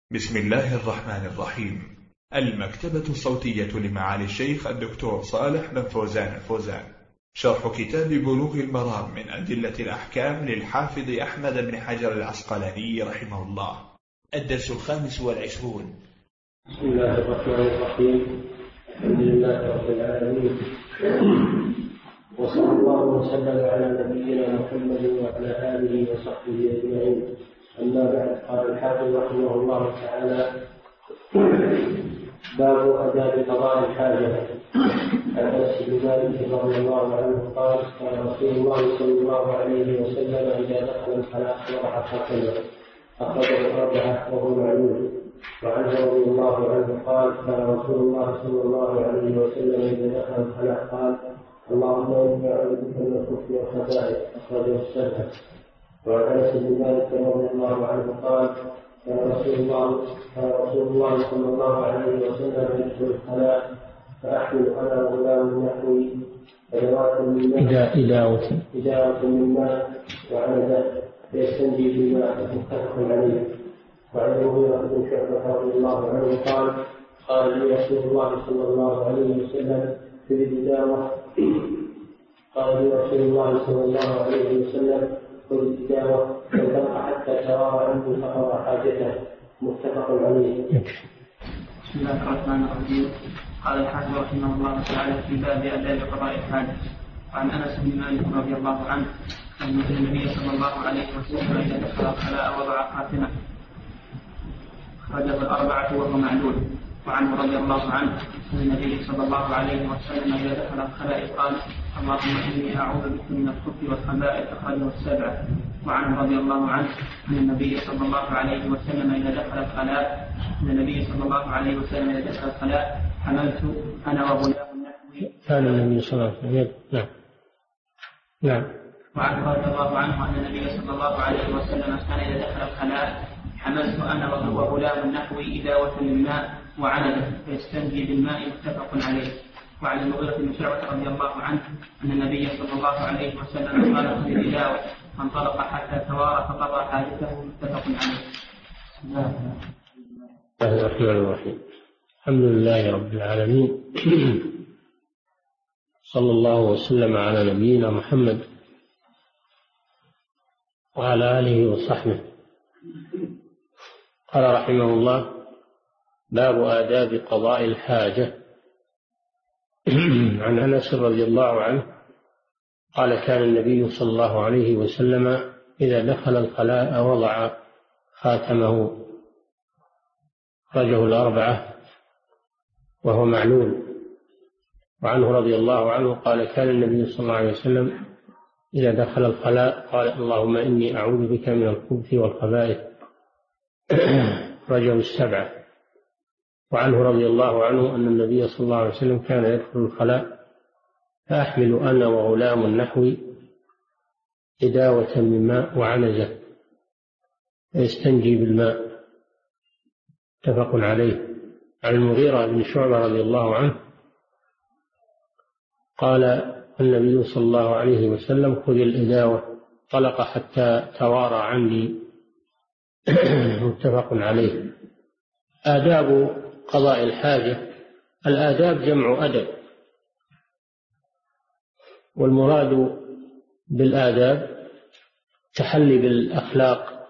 بسم الله الرحمن الرحيم. المكتبة الصوتية لمعالي الشيخ الدكتور صالح بن فوزان الفوزان، شرح كتاب بلوغ المرام من أدلة الأحكام للحافظ أحمد بن حجر العسقلاني رحمه الله، الدرس 25. بسم الله الرحمن الرحيم. الحمد لله رب العالمين، وصلى الله وسلم على نبينا محمد وعلى آله وصحبه أجمعين. أما بعد، قال الحافظ رحمه الله تعالى: باب آداب قضاء الحاجة. عن أنس بن مالك رضي الله عنه قال: قال رسول الله صلى الله عليه وسلم: إذا دخل الخلاء وضع خاتمه، أخرجه الأربعة وهو معلول. وعنه رضي الله عنه قال: قال رسول الله صلى الله عليه وسلم: إذا دخل الخلاء قال: اللهم إني أعوذ بك من الخبث والخبائث، أخرجه السبعة. وعن أنس بن مالك رضي الله عنه قال: قال رسول الله صلى الله عليه وسلم: يدخل الخلاء فأحمل أنا وغلام نحوي إداوة من ماء وعنزة فيستنجي بالماء، متفق عليه. وعن المغيرة بن شعبة رضي الله عنه قال لي رسول الله صلى الله عليه وسلم في الإداوة: خذ الإداوة وانطلق حتى توارى عنه فقضى حاجته، متفق عليه. بسم الله الرحمن الرحيم. قال الحافظ رحمه الله تعالى في باب آداب قضاء الحاجة. وعن أنس بن مالك رضي الله عنه أن النبي صلى الله عليه وسلم إذا دخل الخلاء وضع خاتمه، أخرجه الأربعة وهو معلول. وعنه رضي الله عنه أن النبي صلى الله عليه وسلم إذا دخل الخلاء قال: اللهم إني أعوذ بك من الخبث والخبائث، أخرجه السبعة. وعنه رضي الله عنه أن النبي صلى الله عليه وسلم إذا دخل الخلاء حملت أنا وغلام نحوي. كان النبي صلى الله عليه وسلم نعم. وعنه رضي الله عنه أن النبي صلى الله عليه وسلم كان إذا دخل الخلاء حملت أنا وغلام نحوي إداوة من ماء وعنزة فيستنجي بالماء، متفق عليه. وعن المغيرة بن شعبة رضي الله عنه أن النبي صلى الله عليه وسلم قال: خذ الإداوة، فانطلق حتى توارى فقضى حاجته، متفق عليه. بسم الله الرحمن الرحيم. الحمد لله رب العالمين، صلى الله وسلم على نبينا محمد وعلى آله وصحبه. قال رحمه الله: باب آداب قضاء الحاجة. عن أنس رضي الله عنه قال: كان النبي صلى الله عليه وسلم إذا دخل الخلاء وضع خاتمه، أخرجه الأربعة وهو معلول. وعنه رضي الله عنه قال: كان النبي صلى الله عليه وسلم إذا دخل الخلاء قال: اللهم إني أعوذ بك من الخبث والخبائث، أخرجه السبعة. وعنه رضي الله عنه أن النبي صلى الله عليه وسلم كان يدخل الخلاء فأحمل أنا وغلام نحوي إداوة من ماء وعنزة فيستنجي بالماء، متفق عليه. عن المغيرة بن شعبة رضي الله عنه قال النبي صلى الله عليه وسلم: خذ الإداوة، طلق حتى توارى عني، متفق عليه. آداب قضاء الحاجة. الآداب جمع أدب، والمراد بالآداب تحلي بالأخلاق،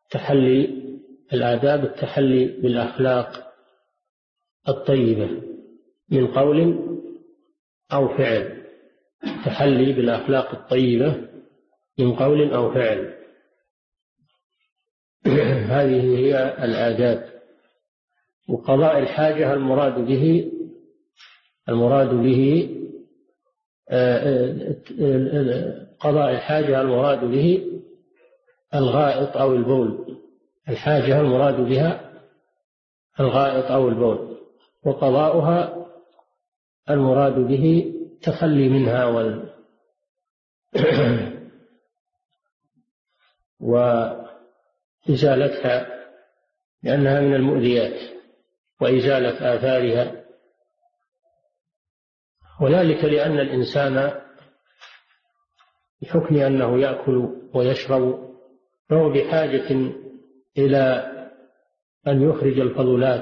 التحلي بالأخلاق الطيبة من قول أو فعل، تحلي بالأخلاق الطيبة من قول أو فعل، هذه هي الآداب. وقضاء الحاجة المراد به الغائط أو البول. الحاجة المراد بها الغائط أو البول، وقضاؤها المراد به تخلي منها وإزالتها، لأنها من المؤذيات، وإزالة آثارها. وذلك لأن الإنسان بحكم أنه يأكل ويشرب فهو بحاجة إلى أن يخرج الفضلات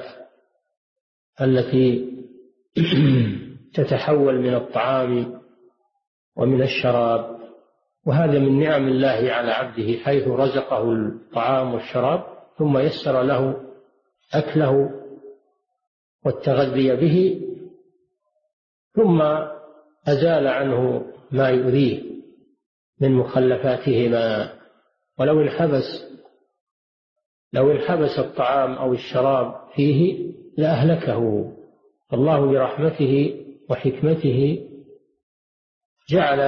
التي تتحول من الطعام ومن الشراب، وهذا من نعم الله على عبده، حيث رزقه الطعام والشراب ثم يسر له أكله والتغذي به، ثم أزال عنه ما يؤذيه من مخلفاتهما. ولو انحبس الطعام أو الشراب فيه لأهلكه. الله برحمته وحكمته جعل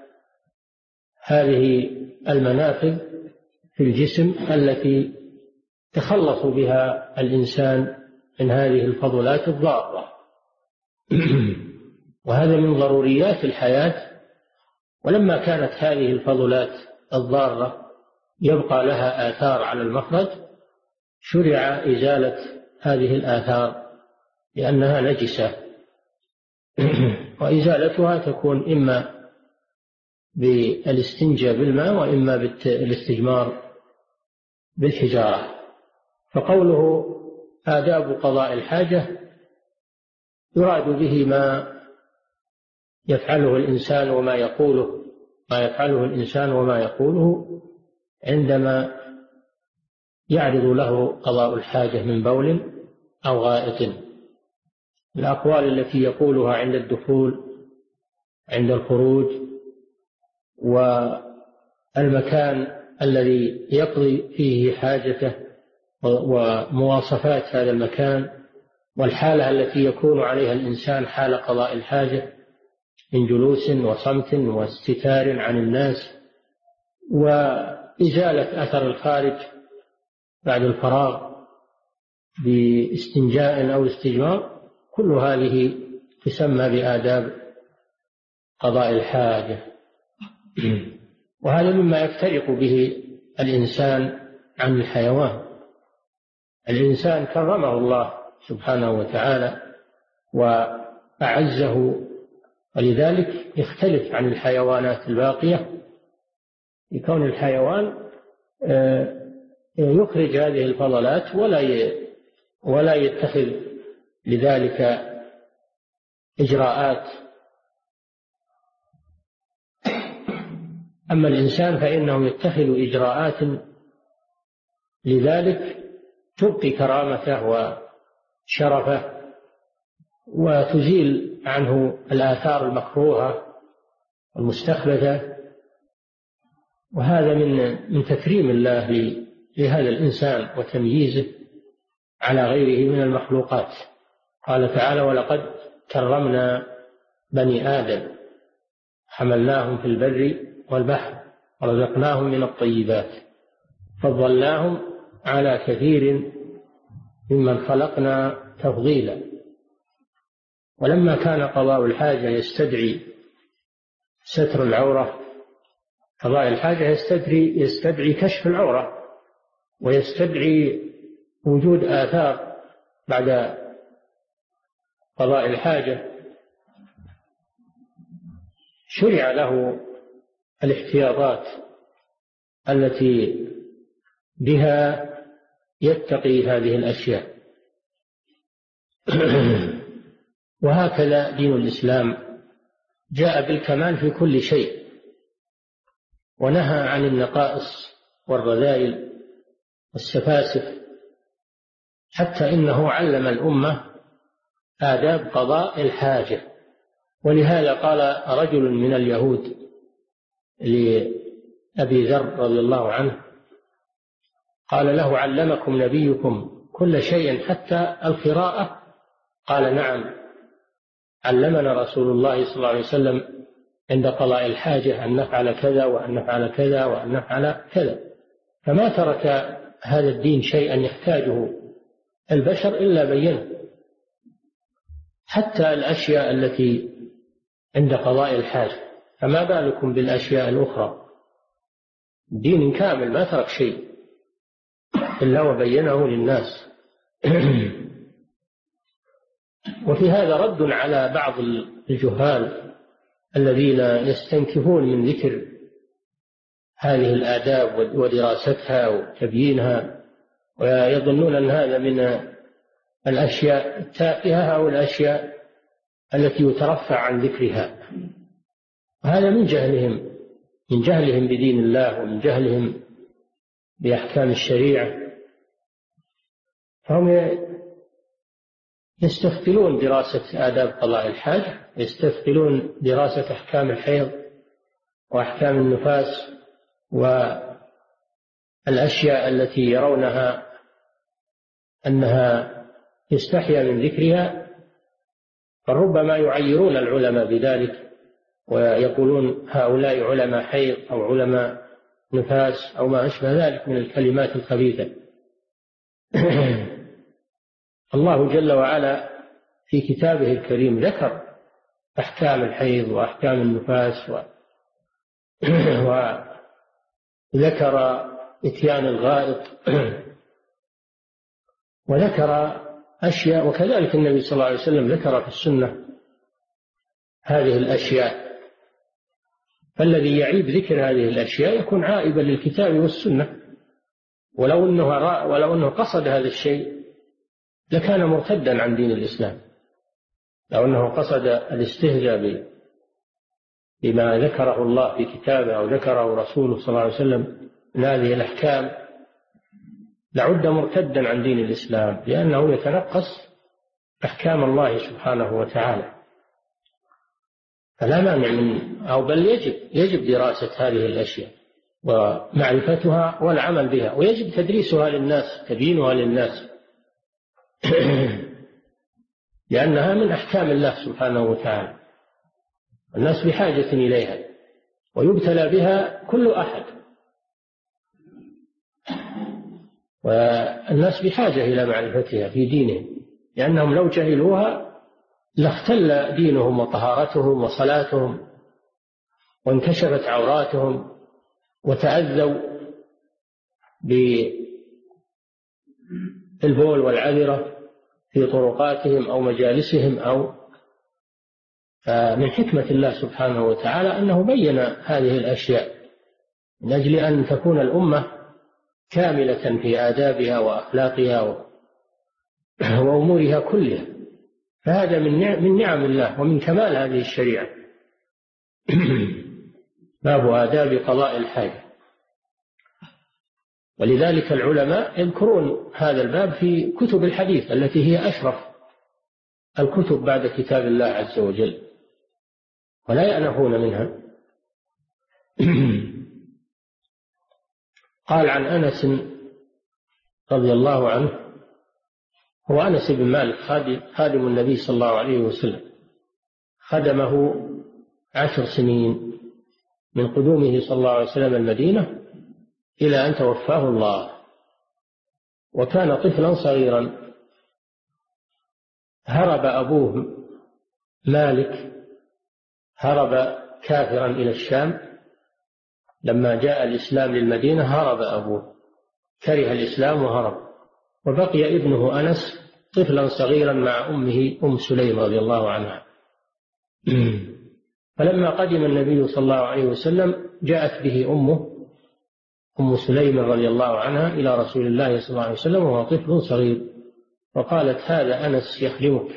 هذه المنافذ في الجسم التي تخلص بها الإنسان من هذه الفضلات الضارة وهذا من ضروريات الحياة. ولما كانت هذه الفضلات الضارة يبقى لها آثار على المخرج، شرع إزالة هذه الآثار لأنها نجسة وإزالتها تكون إما بالاستنجاء بالماء وإما بالاستجمار بالحجارة. فقوله آداب قضاء الحاجة يراد به ما يفعله الإنسان وما يقوله عندما يعرض له قضاء الحاجة من بول أو غائط. الأقوال التي يقولها عند الدخول، عند الخروج، والمكان الذي يقضي فيه حاجته ومواصفات هذا المكان، والحالة التي يكون عليها الإنسان حال قضاء الحاجة من جلوس وصمت واستتار عن الناس وإزالة أثر الخارج بعد الفراغ باستنجاء أو استجمار، كل هذه تسمى بآداب قضاء الحاجة. وهذا مما يفترق به الإنسان عن الحيوان. الإنسان كرمه الله سبحانه وتعالى وأعزه، ولذلك يختلف عن الحيوانات الباقية، يكون الحيوان يخرج هذه الفضلات ولا يتخذ لذلك إجراءات. أما الإنسان فإنه يتخذ إجراءات لذلك تبقي كرامته وشرفه وتزيل عنه الآثار المكروهة المستخبثة. وهذا من تكريم الله لهذا الإنسان وتمييزه على غيره من المخلوقات. قال تعالى: ولقد كرمنا بني آدم حملناهم في البر والبحر ورزقناهم من الطيبات فضلناهم على كثير ممن خلقنا تفضيلا. ولما كان قضاء الحاجة يستدعي ستر العورة، قضاء الحاجة يستدعي كشف العورة ويستدعي وجود آثار بعد قضاء الحاجة، شرع له الاحتياطات التي بها يتقي هذه الأشياء. وهكذا دين الإسلام جاء بالكمال في كل شيء، ونهى عن النقائص والرذائل والسفاسف، حتى إنه علم الأمة آداب قضاء الحاجة. ولهذا قال رجل من اليهود لأبي ذر رضي الله عنه، قال له: علمكم نبيكم كل شيء حتى القراءة؟ قال: نعم، علمنا رسول الله صلى الله عليه وسلم عند قضاء الحاجة أن نفعل كذا وأن نفعل كذا وأن نفعل كذا. فما ترك هذا الدين شيئا يحتاجه البشر إلا بينه، حتى الأشياء التي عند قضاء الحاجة، فما بالكم بالأشياء الأخرى. دين كامل ما ترك شيء إلا وبينه للناس. وفي هذا رد على بعض الجهال الذين يستنكفون من ذكر هذه الآداب ودراستها وتبيينها، ويظنون أن هذا من الأشياء التافهة أو الأشياء التي يترفع عن ذكرها. وهذا من جهلهم بدين الله ومن جهلهم بأحكام الشريعة. فهم يستثقلون دراسة آداب قضاء الحاجة، يستثقلون دراسة أحكام الحيض وأحكام النفاس والأشياء التي يرونها أنها يستحيا من ذكرها، فربما يعيرون العلماء بذلك ويقولون هؤلاء علماء حيض أو علماء نفاس أو ما أشبه ذلك من الكلمات الخبيثة. الله جل وعلا في كتابه الكريم ذكر أحكام الحيض وأحكام النفاس وذكر إتيان الغائط وذكر أشياء، وكذلك النبي صلى الله عليه وسلم ذكر في السنة هذه الأشياء. فالذي يعيب ذكر هذه الأشياء يكون عائبا للكتاب والسنة، ولو أنه قصد هذا الشيء لكان مرتدا عن دين الإسلام. لو أنه قصد الاستهزاء بما ذكره الله في كتابه أو ذكره رسوله صلى الله عليه وسلم من هذه الأحكام لعد مرتدا عن دين الإسلام، لأنه يتنقص أحكام الله سبحانه وتعالى. فلا مانع أو بل يجب دراسة هذه الأشياء ومعرفتها والعمل بها، ويجب تدريسها للناس، تبيينها للناس، لأنها من أحكام الله سبحانه وتعالى، الناس بحاجة إليها ويبتلى بها كل أحد، والناس بحاجة إلى معرفتها في دينهم، لأنهم لو جهلوها لاختل دينهم وطهارتهم وصلاتهم وانكشفت عوراتهم وتأذوا بالبول والعذرة في طرقاتهم أو مجالسهم. فمن حكمة الله سبحانه وتعالى أنه بين هذه الأشياء من أجل أن تكون الأمة كاملة في آدابها وأخلاقها وأمورها كلها. فهذا من نعم الله ومن كمال هذه الشريعة. باب آداب قضاء الحاجة. ولذلك العلماء يذكرون هذا الباب في كتب الحديث التي هي أشرف الكتب بعد كتاب الله عز وجل، ولا يأنفون منها. قال عن أنس رضي الله عنه، هو أنس بن مالك خادم النبي صلى الله عليه وسلم، خدمه 10 سنين من قدومه صلى الله عليه وسلم المدينة إلى أن توفاه الله، وكان طفلا صغيرا. هرب أبوه مالك، هرب كافرا إلى الشام. لما جاء الإسلام للمدينة هرب أبوه، كره الإسلام وهرب، وبقي ابنه أنس طفلا صغيرا مع أمه أم سليم رضي الله عنها. فلما قدم النبي صلى الله عليه وسلم جاءت به أمه أم سليم رضي الله عنها إلى رسول الله صلى الله عليه وسلم وهو طفل صغير، وقالت هذا أنس يخدمك.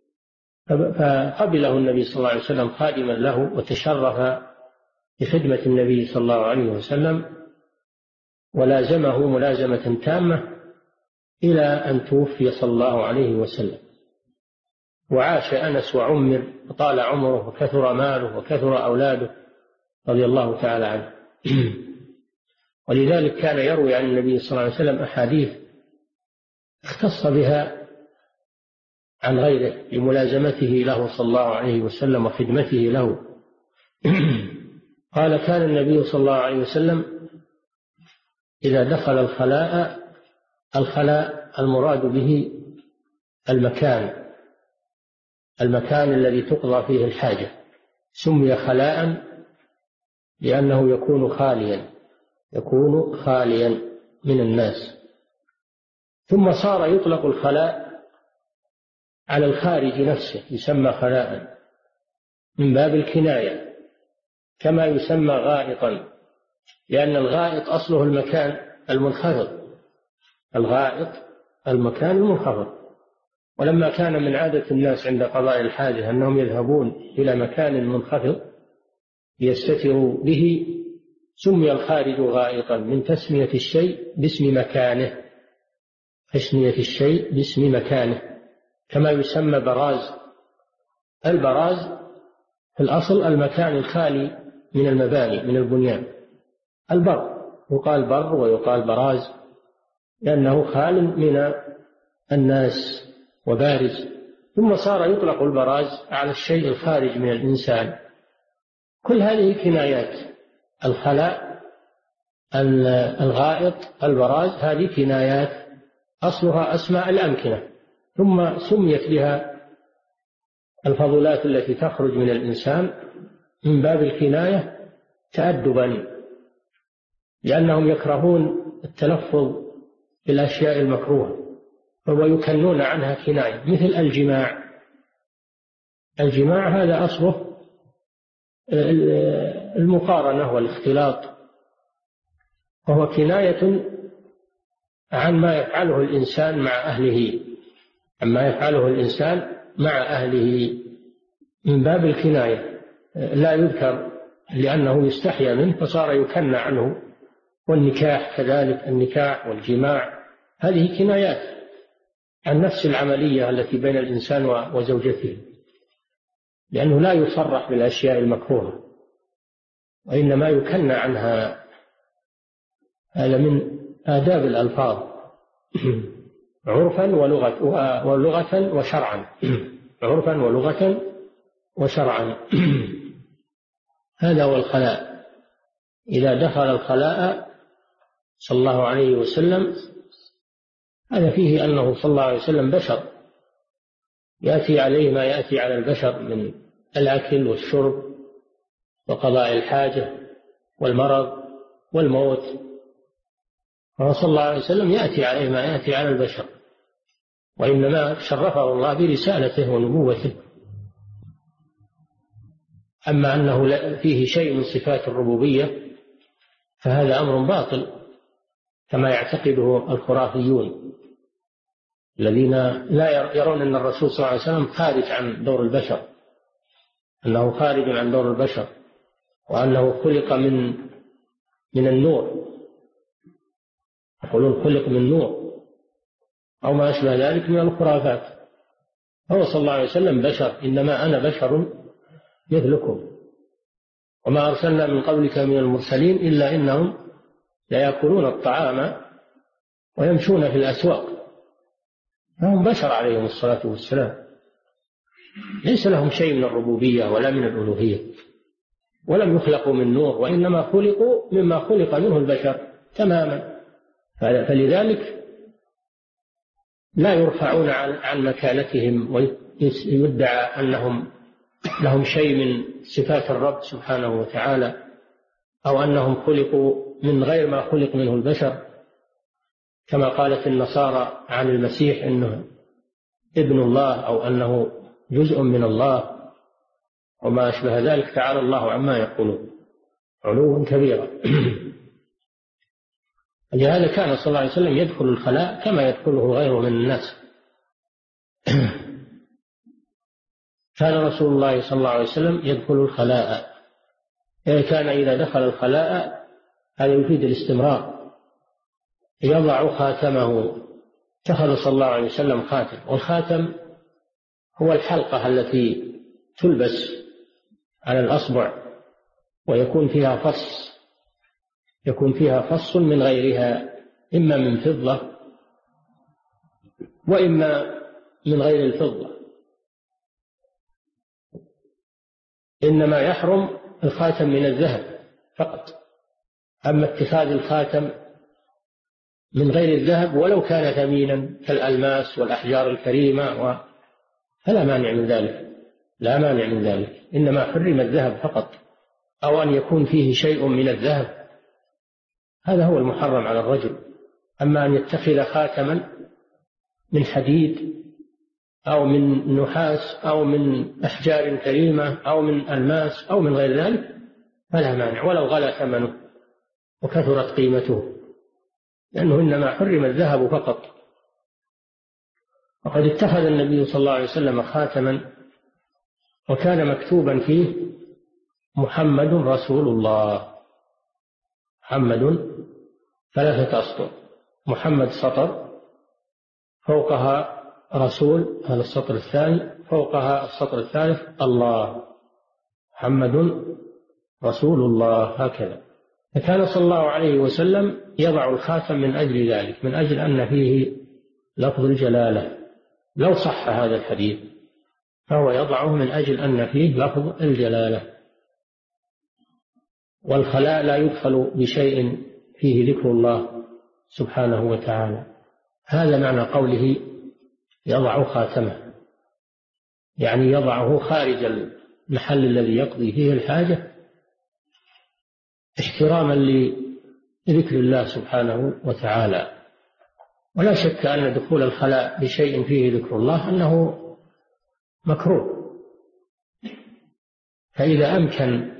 فقبله النبي صلى الله عليه وسلم خادما له، وتشرف بخدمة النبي صلى الله عليه وسلم، ولازمه ملازمة تامة إلى أن توفي صلى الله عليه وسلم. وعاش أنس وعمر وطال عمره وكثر ماله وكثر أولاده رضي الله تعالى عنه. ولذلك كان يروي عن النبي صلى الله عليه وسلم أحاديث اختص بها عن غيره لملازمته له صلى الله عليه وسلم وخدمته له. قال كان النبي صلى الله عليه وسلم إذا دخل الخلاء المراد به المكان الذي تقضى فيه الحاجة، سمي خلاء لأنه يكون خاليا من الناس. ثم صار يطلق الخلاء على الخارج نفسه، يسمى خلاء من باب الكناية، كما يسمى غائطا، لأن الغائط أصله المكان المنخفض، الغائط المكان المنخفض. ولما كان من عادة الناس عند قضاء الحاجة أنهم يذهبون إلى مكان منخفض ليستتروا به، سمي الخارج غائطا من تسمية الشيء باسم مكانه، تسمية الشيء باسم مكانه، كما يسمى براز. البراز في الأصل المكان الخالي من المباني من البنيان. البر يقال بر ويقال براز لأنه خال من الناس وبارز، ثم صار يطلق البراز على الشيء الخارج من الإنسان. كل هذه كنايات. الخلاء، الغائط، البراز، هذه كنايات أصلها أسماء الأمكنة، ثم سميت بها الفضلات التي تخرج من الإنسان من باب الكناية تأدبا، لأنهم يكرهون التلفظ بالأشياء المكروهة ويكنون عنها كناية، مثل الجماع. الجماع هذا أصله المقارنة والاختلاط، وهو كناية عن ما يفعله الإنسان مع أهله، عما يفعله الإنسان مع أهله من باب الكناية، لا يذكر لأنه يستحيا منه فصار يكنى عنه. والنكاح كذلك، النكاح والجماع هذه كنايات عن نفس العملية التي بين الإنسان وزوجته، لأنه لا يصرح بالأشياء المكروهة وإنما يكنى عنها. هذا من آداب الألفاظ عرفا ولغة وشرعا، عرفا ولغة وشرعا. هذا هو الخلاء. إذا دخل الخلاء صلى الله عليه وسلم، هذا فيه أنه صلى الله عليه وسلم بشر، يأتي عليه ما يأتي على البشر من الأكل والشرب وقضاء الحاجة والمرض والموت، صلى الله عليه وسلم يأتي عليه ما يأتي على البشر، وإنما شرفه الله برسالته ونبوته. أما أنه فيه شيء من صفات الربوبية فهذا أمر باطل كما يعتقده الخرافيون الذين لا يرون أن الرسول صلى الله عليه وسلم خارج عن دور البشر، أنه خارج عن دور البشر، وأنه خلق من النور، يقولون خلق من نور أو ما أشبه ذلك من الخرافات. هو صلى الله عليه وسلم بشر، إنما أنا بشر مثلكم وما أرسلنا من قبلك من المرسلين إلا إنهم ليأكلون الطعام ويمشون في الأسواق، فهم بشر عليهم الصلاة والسلام، ليس لهم شيء من الربوبية ولا من الألوهية، ولم يخلقوا من نور، وإنما خلقوا مما خلق منه البشر تماما. فلذلك لا يرفعون عن مكانتهم ويدعى أنهم لهم شيء من صفات الرب سبحانه وتعالى، أو أنهم خلقوا من غير ما خلق منه البشر، كما قالت النصارى عن المسيح إنه ابن الله أو أنه جزء من الله وما أشبه ذلك. تعالى الله عما يقولون علوا كبيرا. لهذا كان صلى الله عليه وسلم يدخل الخلاء كما يدخله غيره من الناس. كان رسول الله صلى الله عليه وسلم يدخل الخلاء، كان إذا دخل الخلاء، هذا يفيد الاستمرار، يضع خاتمه. اتخذ صلى الله عليه وسلم خاتم، والخاتم هو الحلقة التي تلبس على الأصبع ويكون فيها فص من غيرها، إما من فضة وإما من غير الفضة. إنما يحرم الخاتم من الذهب فقط، أما اتخاذ الخاتم من غير الذهب ولو كان ثمينا كالألماس والأحجار الكريمة فلا مانع من ذلك، لا مانع من ذلك، إنما حرم الذهب فقط، أو أن يكون فيه شيء من الذهب، هذا هو المحرم على الرجل. أما أن يتخذ خاتما من حديد أو من نحاس أو من أحجار كريمة أو من ألماس أو من غير ذلك فلا مانع، ولو غلا ثمنه وكثرت قيمته، لأنه إنما حرم الذهب فقط. وقد اتخذ النبي صلى الله عليه وسلم خاتما وكان مكتوبا فيه محمد رسول الله. محمد 3 أسطر، محمد سطر، فوقها رسول، هذا السطر الثاني، فوقها السطر الثالث الله، محمد رسول الله، هكذا. فكان صلى الله عليه وسلم يضع الخاتم من أجل ذلك، من أجل أن فيه لفظ الجلالة. لو صح هذا الحديث فهو يضعه من أجل أن فيه لفظ الجلالة. والخلاء لا يدخل بشيء فيه ذكر الله سبحانه وتعالى. هذا معنى قوله يضع خاتمه، يعني يضعه خارج المحل الذي يقضي فيه الحاجة احتراما لذكر الله سبحانه وتعالى. ولا شك أن دخول الخلاء بشيء فيه ذكر الله أنه مكروه. فإذا أمكن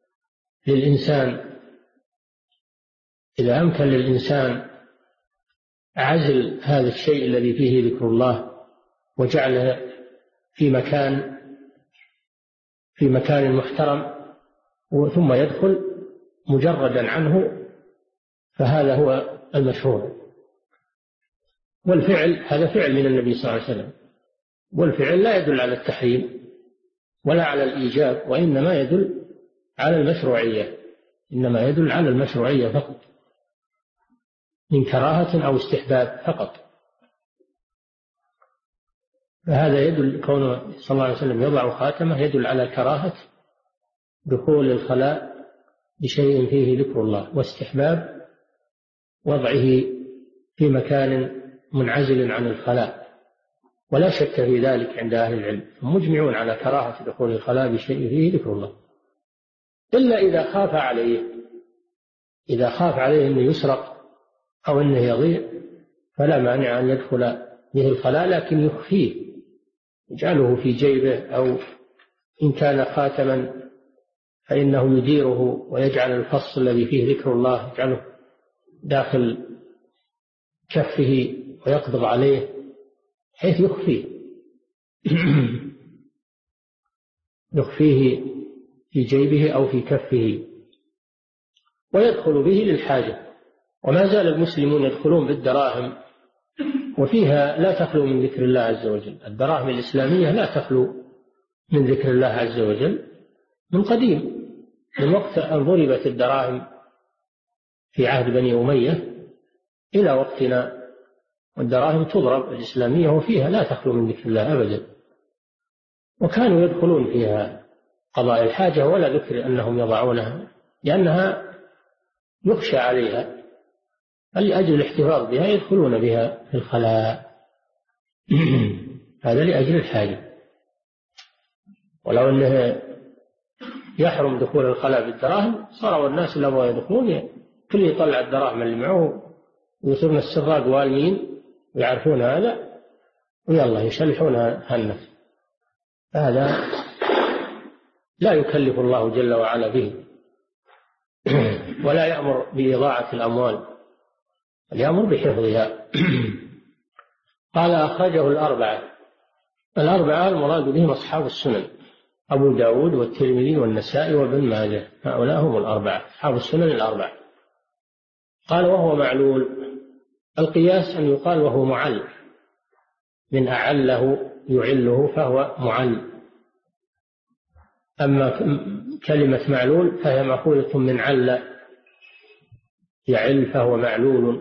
للإنسان عزل هذا الشيء الذي فيه ذكر الله وجعله في مكان محترم ثم يدخل مجردا عنه، فهذا هو المشروع. والفعل هذا فعل من النبي صلى الله عليه وسلم، والفعل لا يدل على التحريم ولا على الإيجاب، وإنما يدل على المشروعية، إنما يدل على المشروعية فقط، من كراهة أو استحباب فقط. فهذا يدل، كونه صلى الله عليه وسلم يضع خاتمه يدل على كراهة دخول الخلاء بشيء فيه ذكر الله، واستحباب وضعه في مكان منعزل عن الخلاء. ولا شك في ذلك عند أهل العلم، مجمعون على كراهة دخول الخلاء بشيء فيه ذكر الله، إلا إذا خاف عليه أنه يسرق أو أنه يضيع فلا مانع أن يدخل به الخلاء، لكن يخفيه، يجعله في جيبه، أو إن كان خاتما فإنه يديره ويجعل الفص الذي فيه ذكر الله يجعله داخل كفه ويقبض عليه حيث يخفيه في جيبه أو في كفه ويدخل به للحاجة. وما زال المسلمون يدخلون بالدراهم، وفيها لا تخلو من ذكر الله عز وجل. الدراهم الإسلامية لا تخلو من ذكر الله عز وجل من قديم، من وقت أن ضربت الدراهم في عهد بني أمية إلى وقتنا، والدراهم تضرب الإسلامية وفيها لا تخلو من ذكر الله أبدا. وكانوا يدخلون فيها قضاء الحاجة ولا ذكر أنهم يضعونها، لأنها يخشى عليها، لأجل الاحتفاظ بها يدخلون بها في الخلاء. هذا لأجل الحاجة. ولو أنه يحرم دخول الخلاء بالدراهم صاروا الناس اللي يبغوا يدخلون كل يطلع الدراهم اللي معه ويصيرون السراق والمين ويعرفون هذا ويلا يشلحون هالنفس. هذا لا يكلف الله جل وعلا به، ولا يأمر بإضاعة الأموال، بل يأمر بحفظها. قال أخرجه الأربعة المراد بهم أصحاب السنن، أبو داود والترمذي والنسائي وابن ماجه، هؤلاء هم الأربعة أصحاب السنن الأربعة. قال وهو معلول. القياس أن يقال وهو معل، من أعله يعله فهو معل. أما كلمة معلول فهي مأخوذة من عل يعل فهو معلول،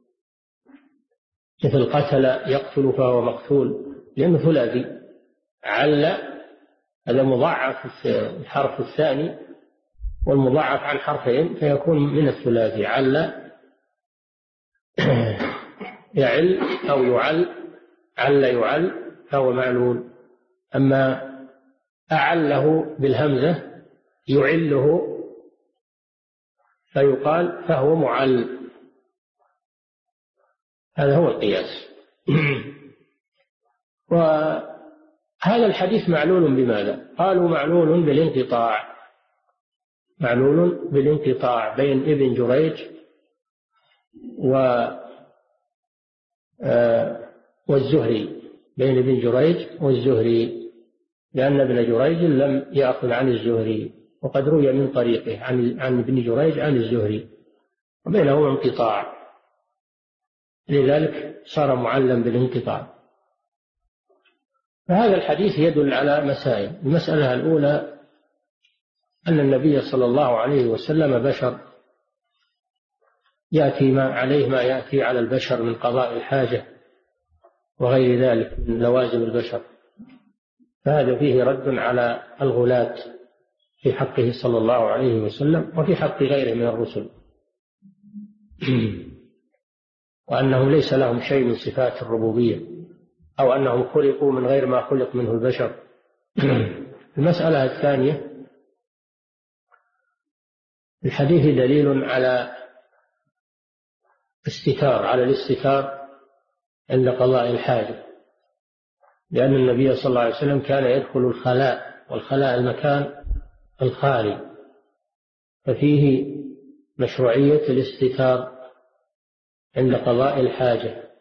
مثل قتل يقتل فهو مقتول، لأنه ثلاثي. عل هذا مضاعف في الحرف الثاني، والمضاعف عن حرفين فيكون من الثلاثي. عل يعل أو يعل، عل يعل فهو معلول. أما أعله بالهمزة يعله فيقال فهو معل. هذا هو القياس. وهذا الحديث معلول بماذا؟ قالوا معلول بالانقطاع، معلول بالانقطاع بين ابن جريج والزهري، بين ابن جريج والزهري، لأن ابن جريج لم يأخذ عن الزهري، وقد روي من طريقه عن ابن جريج عن الزهري، وبينهما انقطاع، لذلك صار معلم بالانقطاع. فهذا الحديث يدل على مسائل. المسألة الأولى أن النبي صلى الله عليه وسلم بشر، يأتي ما يأتي على البشر من قضاء الحاجة وغير ذلك من لوازم البشر، فهذا فيه رد على الغلاة في حقه صلى الله عليه وسلم وفي حق غيره من الرسل، وأنهم ليس لهم شيء من صفات الربوبية، أو أنهم خلقوا من غير ما خلق منه البشر. المسألة الثانية، الحديث دليل على الاستتار عند قضاء الحاجة، لأن النبي صلى الله عليه وسلم كان يدخل الخلاء، والخلاء المكان الخالي، ففيه مشروعية الاستتار عند قضاء الحاجة،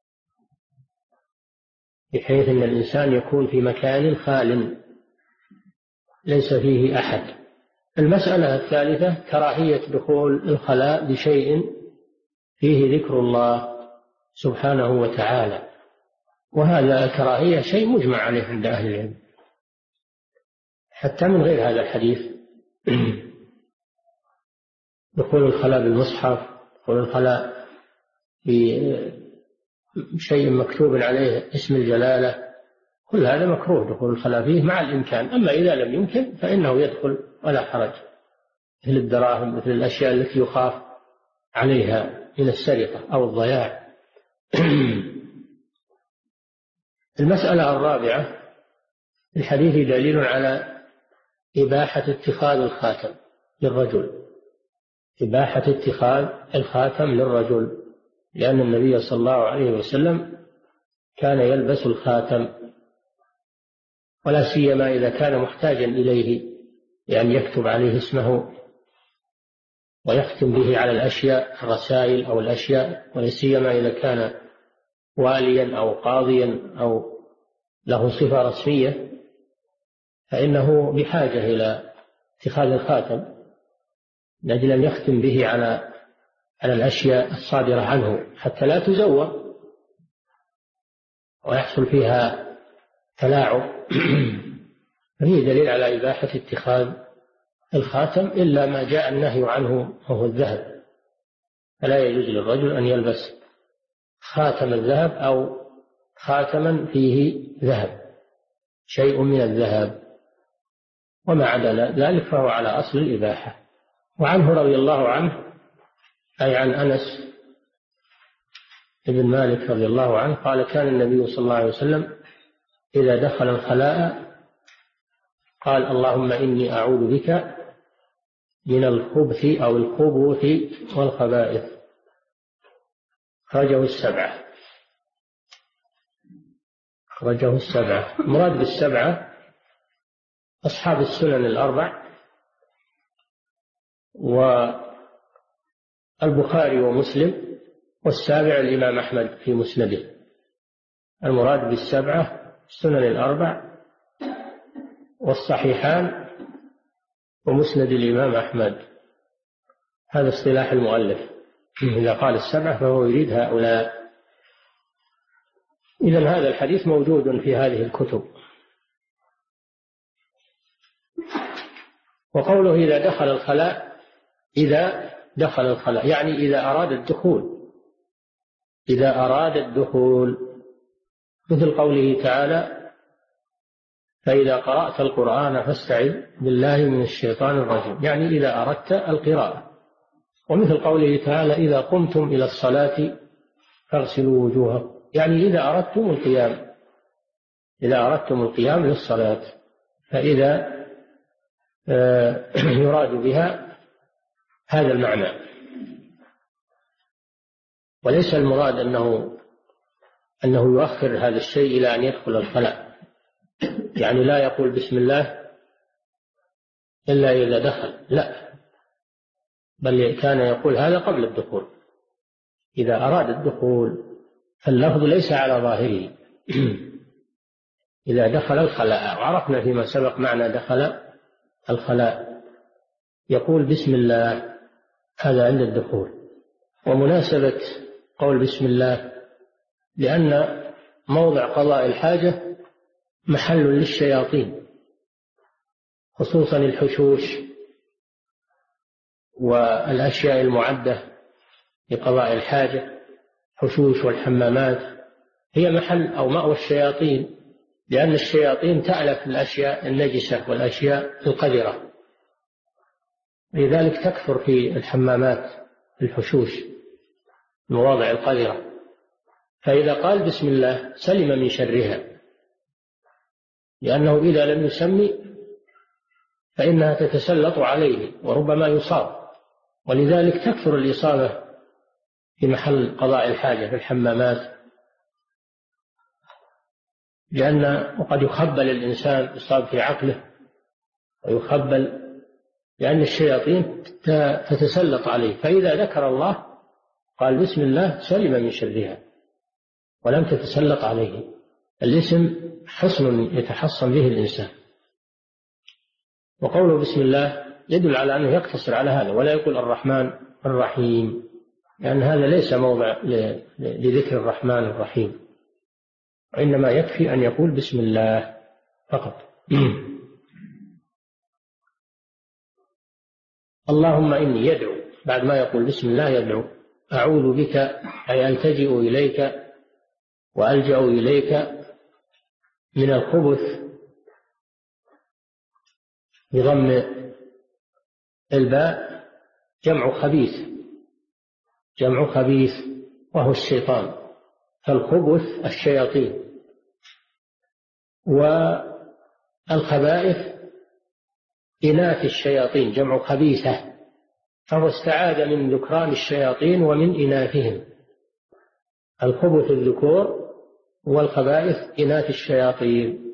بحيث أن الإنسان يكون في مكان خال ليس فيه أحد. المسألة الثالثة كراهية دخول الخلاء بشيء فيه ذكر الله سبحانه وتعالى، وهذا الكراهية شيء مجمع عليه عند أهل العلم حتى من غير هذا الحديث. دخول الخلاء بالمصحف، دخول الخلاء بشيء مكتوب عليه اسم الجلالة، كل هذا مكروه دخول الخلاء فيه مع الإمكان. أما إذا لم يمكن فإنه يدخل ولا حرج، مثل الدراهم، مثل الأشياء التي يخاف عليها من السرقة أو الضياع. المسألة الرابعة، الحديث دليل على إباحة اتخاذ الخاتم للرجل، إباحة اتخاذ الخاتم للرجل، لأن النبي صلى الله عليه وسلم كان يلبس الخاتم، ولا سيما إذا كان محتاجا إليه، يعني يكتب عليه اسمه ويختم به على الأشياء، الرسائل أو الأشياء، ولا سيما إذا كان واليا أو قاضيا أو له صفة رسمية، فإنه بحاجة إلى اتخاذ الخاتم لأجل أن يختم به على الأشياء الصادرة عنه حتى لا تزور ويحصل فيها تلاعب. فيه دليل على إباحة اتخاذ الخاتم، إلا ما جاء النهي عنه وهو الذهب، فلا يجوز للرجل أن يلبس خاتم الذهب أو خاتما فيه ذهب، شيء من الذهب، وما عدا ذلك فهو على أصل الإباحة. وعنه رضي الله عنه، أي عن أنس بن مالك رضي الله عنه قال: كان النبي صلى الله عليه وسلم إذا دخل الخلاء قال: اللهم إني أعوذ بك من الخبث أو الخبث والخبائث. أخرجه السبعة. مراد بالسبعة أصحاب السنن الأربع والبخاري ومسلم، والسابع الإمام أحمد في مسنده. المراد بالسبعة السنن الأربع والصحيحان ومسند الإمام أحمد، هذا اصطلاح المؤلف، إذا قال السبعة فهو يريد هؤلاء. إذن هذا الحديث موجود في هذه الكتب. وقوله إذا دخل الخلاء يعني إذا أراد الدخول، مثل قوله تعالى: فإذا قرأت القرآن فاستعذ بالله من الشيطان الرجيم، يعني إذا أردت القراءة. ومثل قوله تعالى: إذا قمتم إلى الصلاة فاغسلوا وجوهكم، يعني إذا أردتم القيام للصلاة، فإذا يراد بها هذا المعنى، وليس المراد أنه يؤخر هذا الشيء إلى أن يدخل الخلاء، يعني لا يقول بسم الله إلا إذا دخل، لا، بل كان يقول هذا قبل الدخول، إذا أراد الدخول، فاللفظ ليس على ظاهره. إذا دخل الخلاء، وعرفنا فيما سبق معنى دخل الخلاء، يقول بسم الله، هذا عند الدخول. ومناسبة قول بسم الله لأن موضع قضاء الحاجة محل للشياطين، خصوصا الحشوش والأشياء المعدة لقضاء الحاجة، حشوش والحمامات هي محل أو مأوى الشياطين، لأن الشياطين تألف الأشياء النجسة والأشياء القذرة، لذلك تكثر في الحمامات الحشوش، المواضع القذرة. فإذا قال بسم الله سلم من شرها، لأنه إذا لم يسمي فإنها تتسلط عليه وربما يصاب، ولذلك تكثر الإصابة في محل قضاء الحاجة في الحمامات، وقد يخبل الإنسان، يصاب في عقله ويخبل، لأن الشياطين تتسلط عليه. فإذا ذكر الله قال بسم الله سلم من شرها ولم تتسلط عليه. الاسم حصن يتحصن به الإنسان، وقوله بسم الله يدل على أنه يقتصر على هذا، ولا يقول الرحمن الرحيم، لأن هذا ليس موضع لذكر الرحمن الرحيم، وإنما يكفي أن يقول بسم الله فقط. اللهم إني يدعو، بعد ما يقول بسم الله يدعو، أعوذ بك، أي ألتجئ إليك وألجأ إليك من الخبث بضم الباء، جمع خبيث وهو الشيطان، فالخبث الشياطين، والخبائث إناث الشياطين، جمع خبيثة، فهو استعاذ من ذكران الشياطين ومن إناثهم، الخبث الذكور والخبائث إناث الشياطين.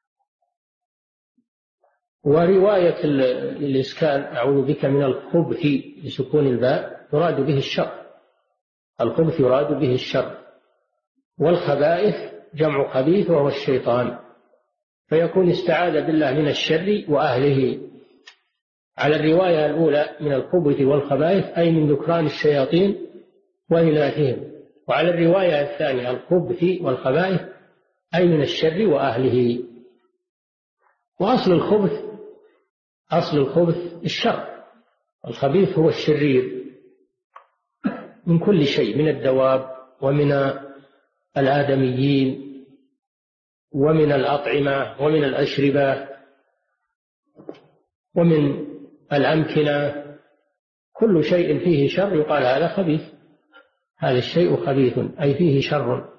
ورواية الإسكان أعوذ بك من الخبث بسكون الباء يراد به الشر، الخبث يراد به الشر، والخبائث جمع خبيث وهو الشيطان، فيكون استعاذ بالله من الشر وأهله. على الرواية الأولى من الخبث والخبائث أي من ذكران الشياطين وإناثهم، وعلى الرواية الثانية الخبث والخبائث أي من الشر وأهله. وأصل الخبث الشر، الخبيث هو الشرير من كل شيء، من الدواب ومن الآدميين ومن الأطعمة ومن الأشربة ومن الأمكنة، كل شيء فيه شر يقال هذا خبيث، هذا الشيء خبيث أي فيه شر.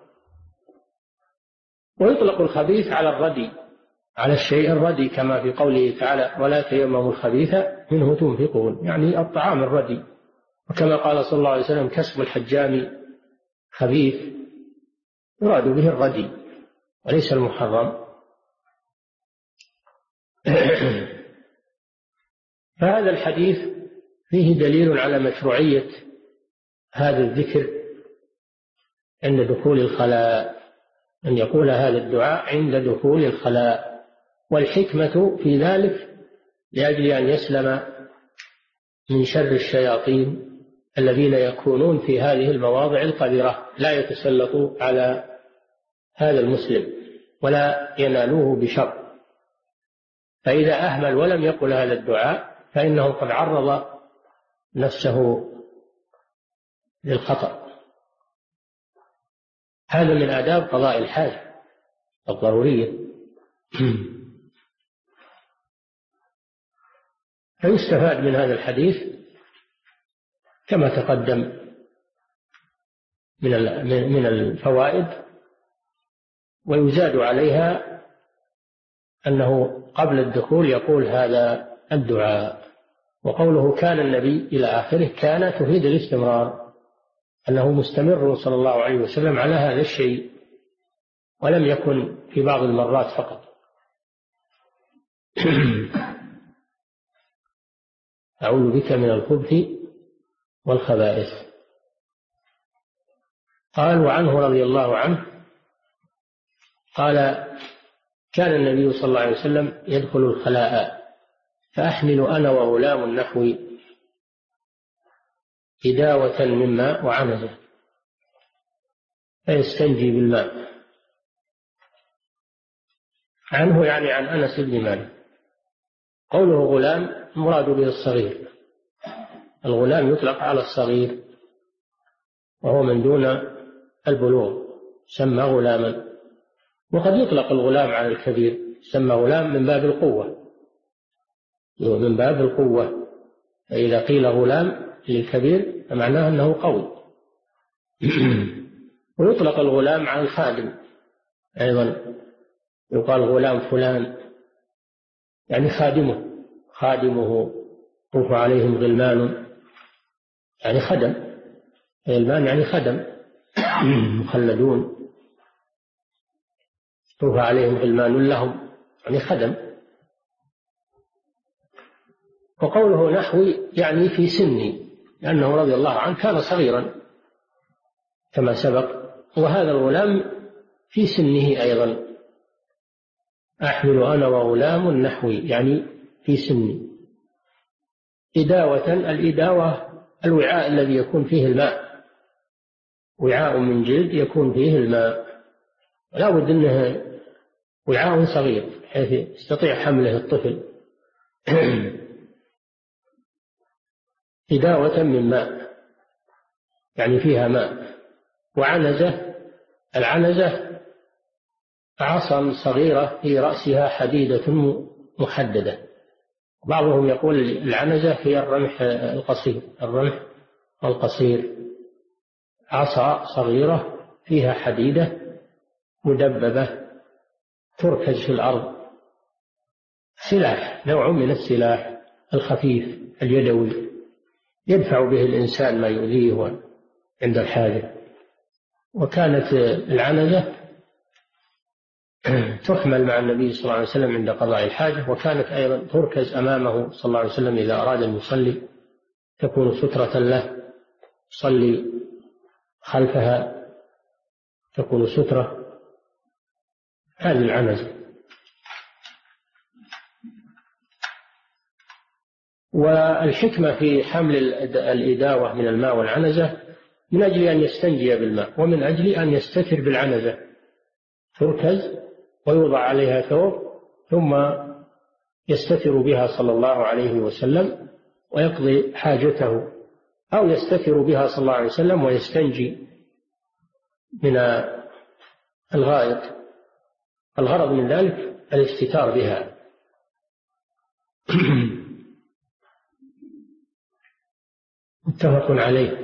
ويطلق الخبيث على الردي، على الشيء الردي، كما في قوله تعالى ولا تيمموا الخبيث منه تنفقون، يعني الطعام الردي. وكما قال صلى الله عليه وسلم كسب الحجام خبيث، يراد به الردي وليس المحرم. فهذا الحديث فيه دليل على مشروعية هذا الذكر عند دخول الخلاء، أن يقول هذا الدعاء عند دخول الخلاء، والحكمة في ذلك لأجل أن يسلم من شر الشياطين الذين يكونون في هذه المواضع القذرة، لا يتسلطوا على هذا المسلم ولا ينالوه بشر. فإذا أهمل ولم يقل هذا الدعاء فإنه قد عرض نفسه للخطأ. هذا من آداب قضاء الحاجة الضرورية. فيستفاد من هذا الحديث كما تقدم من الفوائد، ويزاد عليها أنه قبل الدخول يقول هذا الدعاء. وقوله كان النبي إلى آخره، كان تفيد الاستمرار، أنه مستمر صلى الله عليه وسلم على هذا الشيء، ولم يكن في بعض المرات فقط. أعوذ بك من الخبث والخبائث. قال: وعنه رضي الله عنه قال: كان النبي صلى الله عليه وسلم يدخل الخلاء فأحمل أنا وغلام نحوي إداوة من ماء وعنزة فيستنجي بالماء. عنه يعني عن أنس بن مالك. قوله غلام مراد به الصغير. الغلام يطلق على الصغير وهو من دون البلوغ سمى غلاما، وقد يطلق الغلام على الكبير سمى غلام من باب القوة، من باب القوة. فإذا قيل غلام للكبير فمعناه أنه قوي. ويطلق الغلام على الخادم أيضا، يقال غلام فلان يعني خادمه طوف عليهم غلمان يعني خدم، غلمان يعني خدم مخلدون، طوف عليهم غلمان لهم يعني خدم. وقوله نحوي يعني في سني، لأنه رضي الله عنه كان صغيرا كما سبق، وهذا الغلام في سنه أيضا. أحمل أنا وغلام نحوي يعني في سني. إداوة، الإداوة الوعاء الذي يكون فيه الماء، وعاء من جلد يكون فيه الماء، لا بد أنه وعاء صغير بحيث يستطيع حمله الطفل. إداوة من ماء يعني فيها ماء. وعنزة، العنزة عصا صغيرة في رأسها حديدة محددة. بعضهم يقول العنزة هي الرمح القصير، عصا صغيرة فيها حديدة مدببة تركز في الأرض، سلاح، نوع من السلاح الخفيف اليدوي يدفع به الإنسان ما يؤذيه عند الحاجة. وكانت العنزة تحمل مع النبي صلى الله عليه وسلم عند قضاء الحاجة، وكانت أيضا تركز أمامه صلى الله عليه وسلم إذا أراد أن يصلي، تكون سترة له، يصلي خلفها تكون سترة. هذه العنزة. والحكمة في حمل الإداوة من الماء والعنزة من أجل أن يستنجي بالماء، ومن أجل أن يستتر بالعنزة، تركز ويوضع عليها ثوب ثم يستتر بها صلى الله عليه وسلم ويقضي حاجته، أو يستتر بها صلى الله عليه وسلم ويستنجي من الغائط. الغرض من ذلك الاستتار بها. متفق عليه.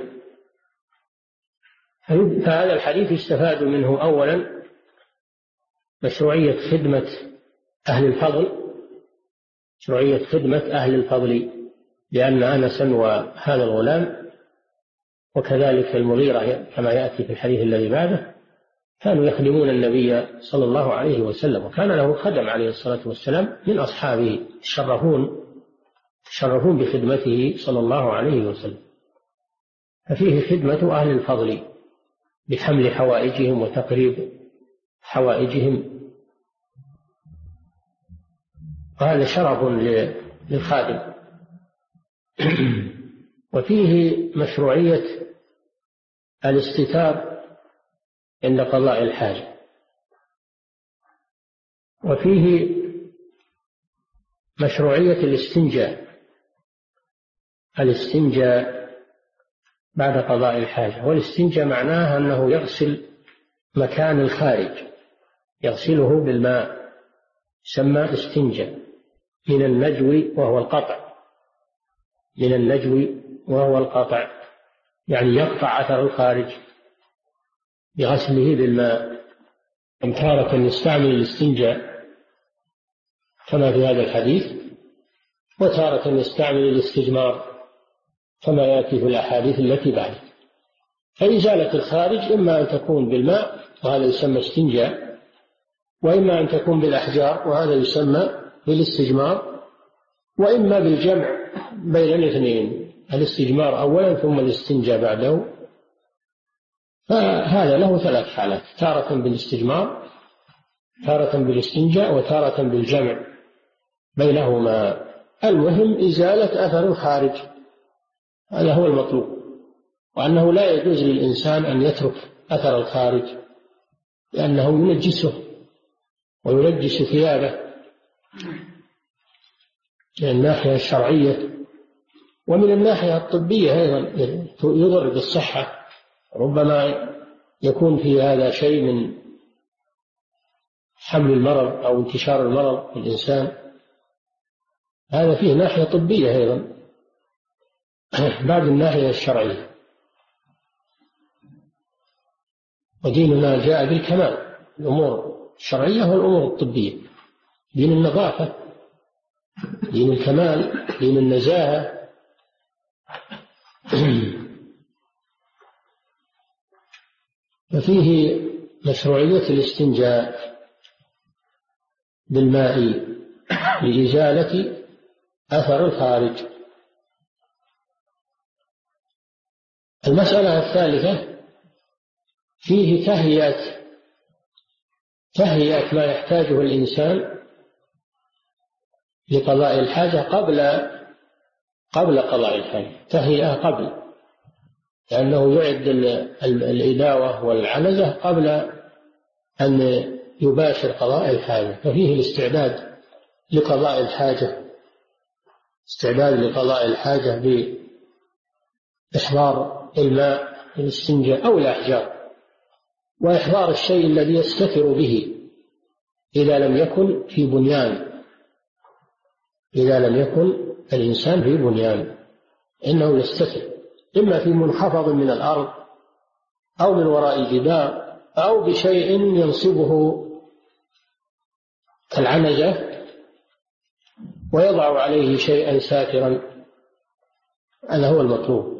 فهذا الحديث يستفاد منه أولا مشروعية خدمة أهل الفضل، مشروعية خدمة أهل الفضل، لأن أنسا وهذا الغلام وكذلك المغيرة كما يأتي في الحديث الذي بعده كانوا يخدمون النبي صلى الله عليه وسلم، وكان له خدم عليه الصلاة والسلام من أصحابه يشرفون بخدمته صلى الله عليه وسلم. ففيه خدمة أهل الفضل بحمل حوائجهم وتقريب حوائجهم، وهذا شرف للخادم. وفيه مشروعية الاستتار عند قضاء الحاجة، وفيه مشروعية الاستنجاء بعد قضاء الحاجة. والاستنجاء معناه أنه يغسل مكان الخارج، يغسله بالماء، يسمى استنجاء. من النجو وهو القطع، يعني يقطع أثر الخارج بغسله بالماء. تارة يستعمل الاستنجاء كما في هذا الحديث، وتارة يستعمل الاستجمار كما يأتي في الأحاديث التي بعده. فإزالة الخارج إما أن تكون بالماء وهذا يسمى استنجاء، وإما أن تكون بالأحجار وهذا يسمى بالاستجمار، وإما بالجمع بين الاثنين، الاستجمار أولا ثم الاستنجاء بعده. فهذا له 3 حالات: تارة بالاستجمار، تارة بالاستنجاء، وتارة بالجمع بينهما. المهم إزالة أثر الخارج، هذا هو المطلوب، وأنه لا يجوز للإنسان أن يترك أثر الخارج لأنه ينجسه وينجس ثيابه من الناحية الشرعية. ومن الناحية الطبية أيضا يضر بالصحة، ربما يكون في هذا شيء من حمل المرض أو انتشار المرض في الإنسان، هذا فيه ناحية طبية أيضا بعد الناحية الشرعية. وديننا جاء بالكمال، الأمور الشرعية والأمور الطبية، دين النظافة، دين الكمال، دين النزاهة. ففيه مشروعية الاستنجاء بالماء لإزالة أثر الخارج. المسألة الثالثة فيه تهيئة ما يحتاجه الإنسان لقضاء الحاجة قبل قضاء الحاجة، تهيئة قبل، لأنه يعد الإداوة والعنزة قبل أن يباشر قضاء الحاجة. ففيه الاستعداد لقضاء الحاجة، استعداد لقضاء الحاجة بإحضار الماء للاستنجاء أو الأحجار، وإحضار الشيء الذي يستتر به إذا لم يكن في بنيان، إذا لم يكن الإنسان في بنيان إنه يستتر إما في منخفض من الأرض أو من وراء جدار أو بشيء ينصبه كالعنزة ويضع عليه شيئا ساترا، هذا هو المطلوب.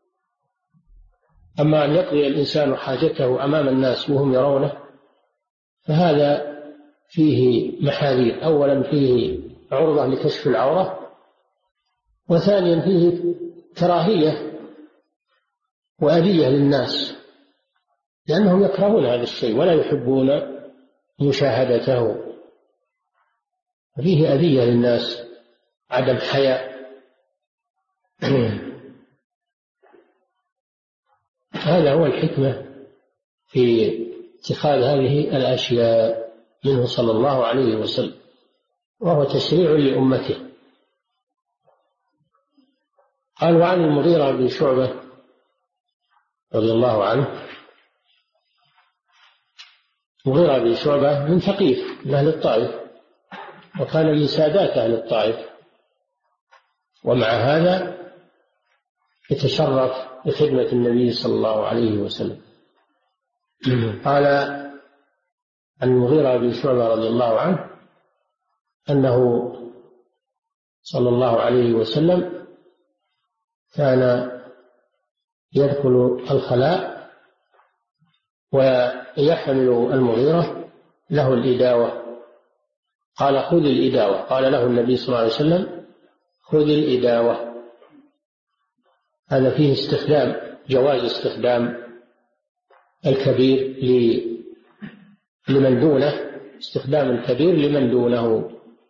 أما أن يقضي الإنسان حاجته أمام الناس وهم يرونه فهذا فيه محاذير: أولا فيه عرضة لكشف العورة، وثانيا فيه كراهية وأذية للناس، لأنهم يكرهون هذا الشيء ولا يحبون مشاهدته، فيه أذية للناس، عدم حياء. هذا هو الحكمة في اتخاذ هذه الأشياء منه صلى الله عليه وسلم، وهو تشريع لأمته. قال: وعن المغيرة بن شعبة رضي الله عنه. المغيرة بن شعبة من ثقيف من أهل الطائف، وكان من سادات أهل الطائف، ومع هذا يتشرف بخدمة النبي صلى الله عليه وسلم. قال عن المغيرة بن شعبة رضي الله عنه أنه صلى الله عليه وسلم كان يدخل الخلاء ويحمل المغيرة له الإداوة، قال: خذ الإداوة. قال له النبي صلى الله عليه وسلم: خذ الإداوة. هذا فيه جواز استخدام الكبير لمن دونه، استخدام الكبير لمن دونه،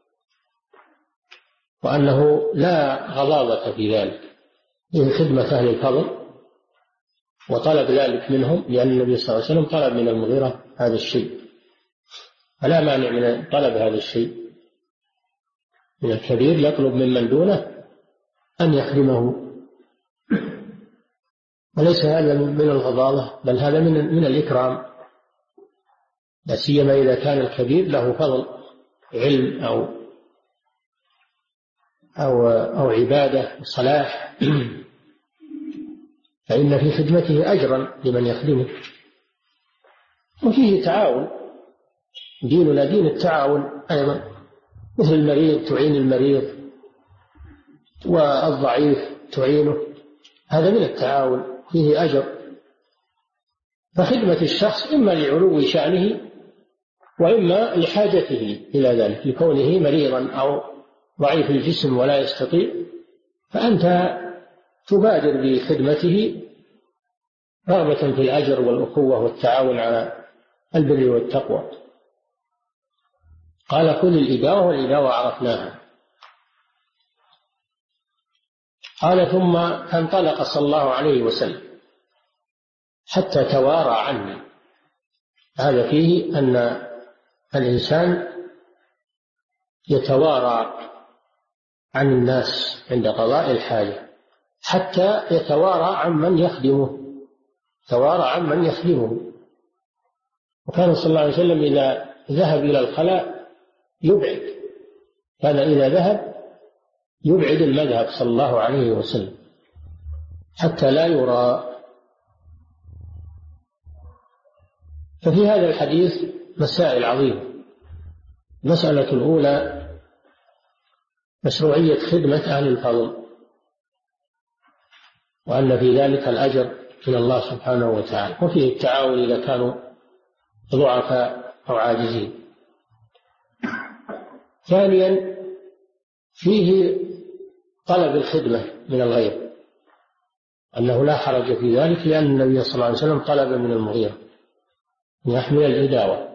وأنه لا غضاضة في ذلك، من خدمة أهل الفضل وطلب ذلك منهم، لأن النبي صلى الله عليه وسلم طلب من المغيرة هذا الشيء، فلا مانع من طلب هذا الشيء من الكبير، يطلب ممن دونه أن يخدمه، وليس هذا من الغضاضة، بل هذا من الإكرام، لا سيما إذا كان الكبير له فضل علم أو عبادة وصلاح، فإن في خدمته أجرا لمن يخدمه. وفيه تعاون، ديننا دين التعاون أيضا، مثل المريض تعين المريض والضعيف تعينه، هذا من التعاون، فيه أجر. فخدمة الشخص إما لعلو شأنه وإما لحاجته إلى ذلك، لكونه مريضا أو ضعيف الجسم ولا يستطيع، فأنت تبادر بخدمته رغبة في الأجر والأخوة والتعاون على البر والتقوى. قال كل الإداوة والإداوة عرفناها. قال ثم انطلق صلى الله عليه وسلم حتى توارى عني. هذا فيه أن الإنسان يتوارى عن الناس عند قضاء الحاجة حتى يتوارى عمن يخدمه، توارى عمن يخدمه. وكان صلى الله عليه وسلم إذا ذهب إلى الخلاء يبعد، كان إذا ذهب يبعد المذهب صلى الله عليه وسلم حتى لا يرى. ففي هذا الحديث مسائل عظيمة. المسألة الأولى مشروعية خدمة أهل الفضل، وأن في ذلك الأجر من الله سبحانه وتعالى، وفيه التعاون إذا كانوا ضعفاء أو عاجزين. ثانيا فيه طلب الخدمة من الغير، أنه لا حرج في ذلك، لأن النبي صلى الله عليه وسلم طلب من المغيرة أن يحمل الإداوة.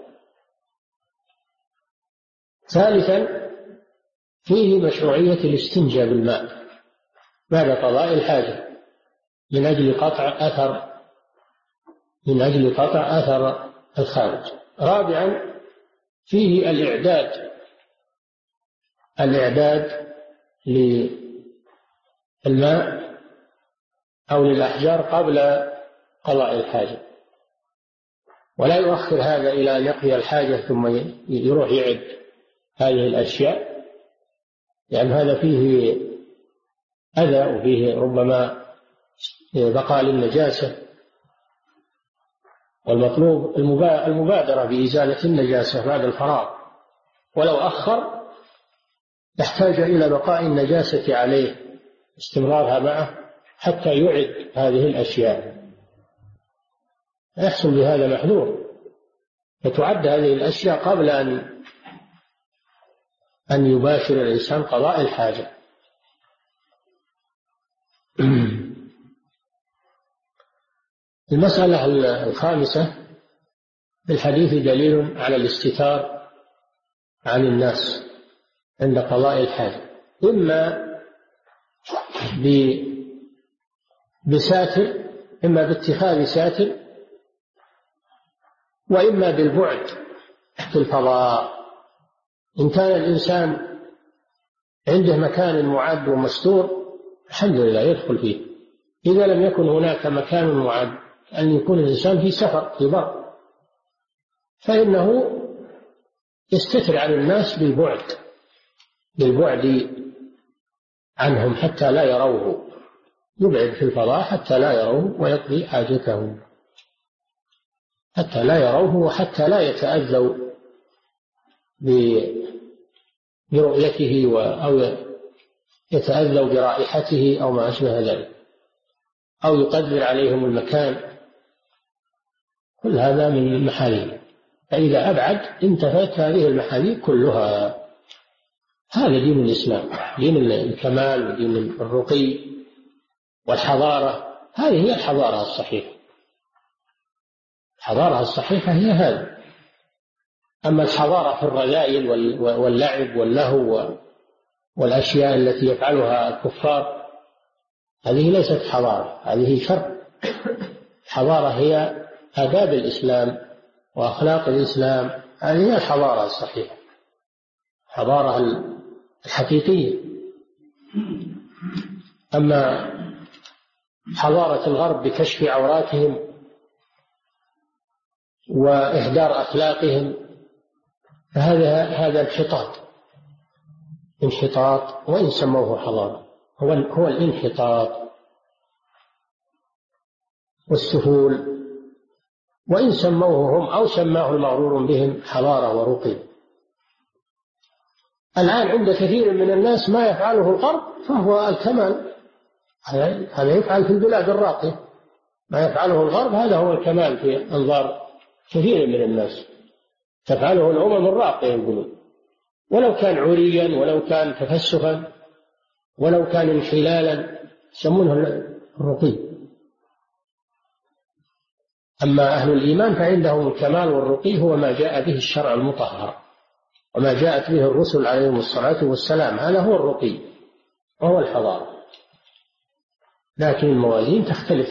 ثالثا فيه مشروعية الاستنجاء بالماء بعد قضاء الحاجة من أجل قطع أثر الخارج. رابعا فيه الإعداد للماء أو للأحجار قبل قضاء الحاجة، ولا يؤخر هذا إلى أن يقضي الحاجة ثم يروح يعد هذه الأشياء، لأن هذا فيه أذى وفيه ربما بقاء للنجاسة، والمطلوب المبادرة بإزالة النجاسة بعد الفراغ، ولو أخر يحتاج إلى بقاء النجاسة عليه، استمرارها معه حتى يعد هذه الأشياء. يحصل بهذا محذور، فتعد هذه الأشياء قبل أن يباشر الإنسان قضاء الحاجة. المسألة الخامسة: في الحديث دليل على الاستتار عن الناس عند قضاء الحاجة، إما بساتر، إما باتخاذ ساتر، وإما بالبعد في الفضاء. إن كان الإنسان عنده مكان معد ومستور الحمد لله يدخل فيه. إذا لم يكن هناك مكان معد، أن يكون الإنسان في سفر في بر، فإنه يستتر عن الناس بالبعد عنهم حتى لا يروه، يبعد في الفضاء حتى لا يروه ويقضي حاجته، حتى لا يروه وحتى لا يتأذوا برؤيته أو يتأذوا برائحته أو ما أشبه ذلك، أو يقدر عليهم المكان. كل هذا من المحاذير، فإذا أبعد انتفت هذه المحاذير كلها. هذا دين الإسلام، دين الكمال ودين الرقي والحضارة. هذه هي الحضارة الصحيحة. الحضارة الصحيحة هي هذه. أما الحضارة في الرذائل واللعب واللهو والأشياء التي يفعلها الكفار، هذه ليست حضارة، هذه شر. الحضارة هي آداب الإسلام وأخلاق الإسلام، هذه هي الحضارة الصحيحة، الحضارة الحقيقية. أما حضارة الغرب بكشف عوراتهم وإهدار أخلاقهم، فهذا انحطاط، وإن سموه حضارة هو الانحطاط والسفول، وإن سموه هم أو سماه المغرور بهم حضارة ورقي. الآن عند كثير من الناس ما يفعله الغرب فهو الكمال، هذا يفعل في البلاد الراقية، ما يفعله الغرب هذا هو الكمال في أنظار كثير من الناس، تفعله الأمم الراقية يقولون، ولو كان عريا، ولو كان تفسخا، ولو كان انحلالا، يسمونه الرقي. أما أهل الإيمان فعندهم الكمال والرقي هو ما جاء به الشرع المطهر وما جاءت به الرسل عليهم الصلاة والسلام، هذا هو الرقي وهو الحضارة، لكن الموازين تختلف.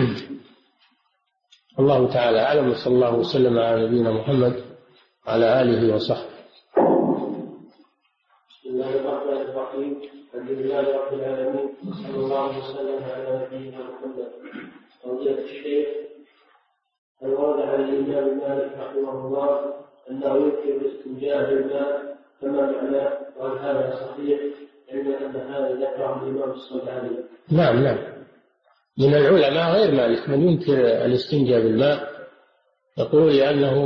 الله تعالى أعلم، وصلى الله وسلم على نبينا محمد وعلى آله وصحبه. بسم الله الرحمن الرحيم، الحمد لله رب العالمين، وصلى الله وسلم على نبينا محمد. فضيلة الشيخ، هل ورد عن الإمام مالك رحمه الله أنه يمكن الاستنجاء بالماء كما معناه، وهل هذا صحيح؟ علما أن هذا ذكره الإمام الصنعاني. نعم، من العلماء غير مالك من ينكر الاستنجاء بالماء، يقول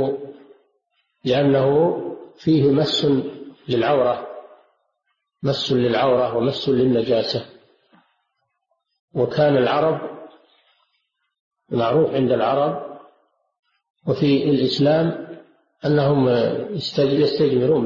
لأنه فيه مس للعورة ومس للنجاسة. وكان العرب معروف عند العرب وفي الإسلام أنهم يستجمرون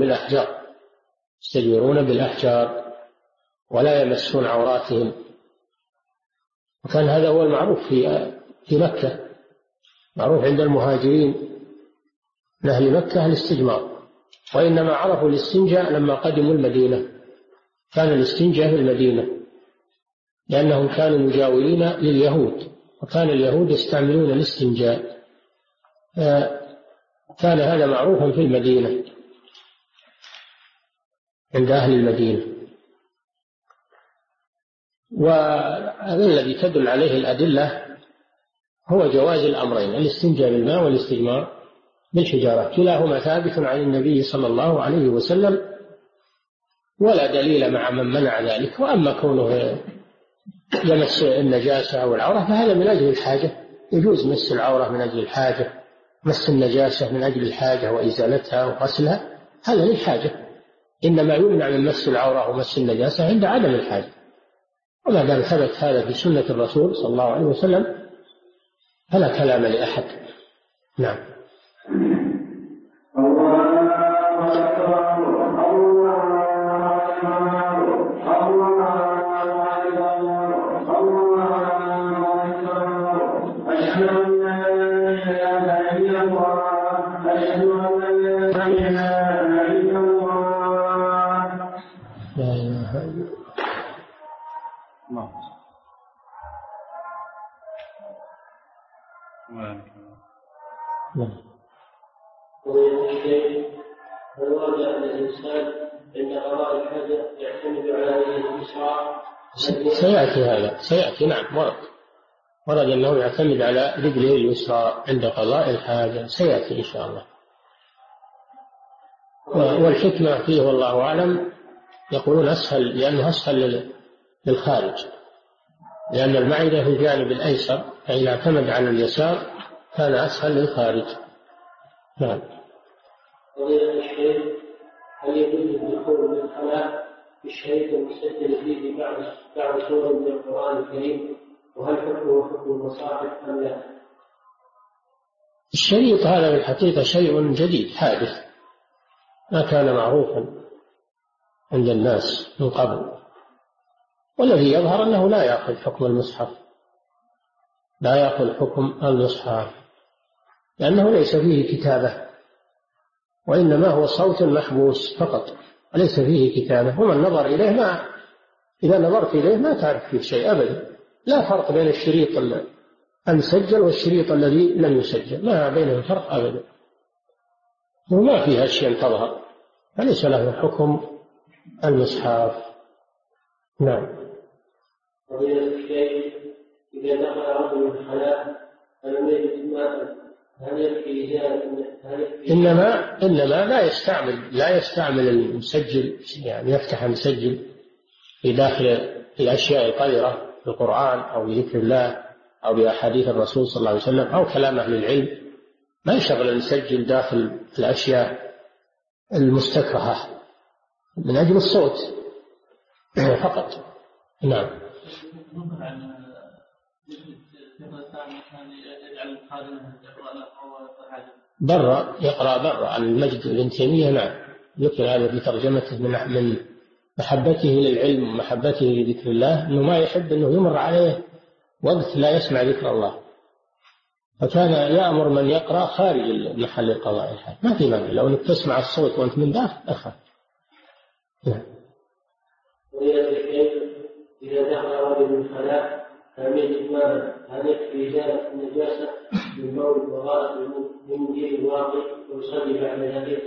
بالأحجار ولا يمسون عوراتهم، وكان هذا هو المعروف في مكة، معروف عند المهاجرين من أهل مكة الاستجمار. وإنما عرفوا الاستنجاء لما قدموا المدينة، كان الاستنجاء في المدينة لأنهم كانوا مجاورين لليهود، وكان اليهود يستعملون الاستنجاء، كان هذا معروفا في المدينة عند أهل المدينة. والذي تدل عليه الأدلة هو جواز الأمرين، الاستنجاء بالماء والاستجمار بالحجارة، كلاهما ثابت عن النبي صلى الله عليه وسلم، ولا دليل مع من منع ذلك. وأما كونه يمس النجاسة والعورة فهذا من أجل الحاجة، يجوز مس العورة من أجل الحاجة، مس النجاسة من أجل الحاجة وإزالتها وغسلها، هذا للحاجة. إنما يمنع من مس العورة ومس النجاسة عند عدم الحاجة، وما دام ثبت هذا في سنة الرسول صلى الله عليه وسلم فلا كلام لأحد. نعم. هل ورد أن الإنسان عند قضاء الحاجة يعتمد على يده اليسرى؟ سيأتي نعم، ورد أنه يعتمد على رجله اليسرى عند قضاء الحاجة، سيأتي إن شاء الله. والحكمة فيه والله أعلم، يقولون أسهل لأنه أسهل للخارج، لأن المعدة في الجانب الأيسر، فإذا اعتمد على اليسار كان أسهل للخارج. نعم. فضيلة الشيخ، هل يجوز الدخول بالخلاء بالشريط المسجل فيه بعض سور من القرآن الكريم، وهل حكمه حكم المصاحف أم لا؟ الشريط هذا في الحقيقة شيء جديد حادث، ما كان معروفا عند الناس من قبل، والذي يظهر أنه لا يأخذ حكم المصحف، لا يأخذ حكم المصحف، لأنه ليس فيه كتابة، وإنما هو صوت محبوس فقط، وليس فيه كتابة. ومن نظر إليه إذا نظرت إليه ما تعرف فيه شيء أبدا، لا فرق بين الشريط المسجل والشريط الذي لم يسجل، ما بينهم فرق أبدا، وما فيها أشياء تظهر، فليس له حكم المصحف. نعم. فضيلة الشيخ، إذا دخل رجل الخلاء فلم يجد ماء هل يكفي إزالة؟ إنما لا يستعمل المسجل، يعني يفتح المسجل في داخل الأشياء الطاهرة في القرآن أو بذكر الله أو بأحاديث الرسول صلى الله عليه وسلم أو كلام أهل العلم، ما يشغل المسجل داخل الأشياء المستكرهة من أجل الصوت فقط. نعم. يقرأ برا عن المجد بن تيمية. نعم، ذكر هذا في ترجمته من محبته للعلم ومحبته لذكر الله، أنه ما يحب أنه يمر عليه وقت لا يسمع ذكر الله، فكان يأمر من يقرأ خارج محل القضاء الحاجة، ما في مانع لو أنك تسمع الصوت وأنت من داخل أخف. إذا دخل رجل الخلاء فلم يجد ماء هل يكفي إزالة النجاسة بالمول وغائط بمنديل الواقي ويصلي بعد ذلك؟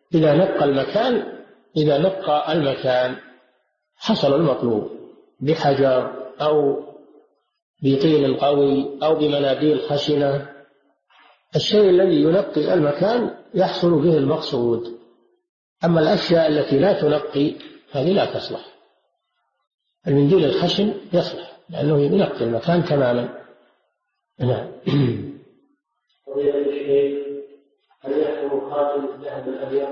إذا نقى المكان حصل المطلوب بحجر أو بطين قوي أو بمناديل خشنة، الشيء الذي ينقي المكان يحصل به المقصود. أما الأشياء التي لا تنقي هذه لا تصلح. المنديل الخشن يصلح لأنه ينقي المكان تماما. نعم. هل يحرم خاتم الذهب الأبيض؟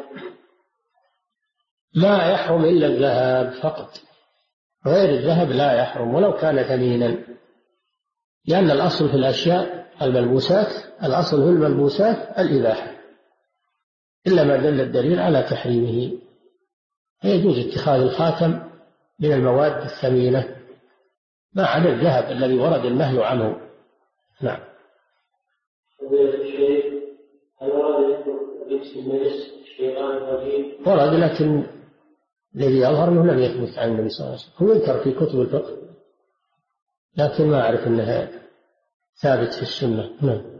ما يحرم إلا الذهب فقط، غير الذهب لا يحرم ولو كان ثمينا، لأن الأصل في الأشياء الأصل في الملبوسات الإباحة إلا ما دل الدليل على تحريمه. فيجوز اتخاذ الخاتم من المواد الثمينة ما عدا الذهب الذي ورد النهي عنه. نعم. ورد، لكن الذي يظهر أنه لم يثبت عن النبي صلى الله عليه وسلم. هو يذكر في كتب الفقه لكن ما أعرف أنها ثابت في السنة. نعم.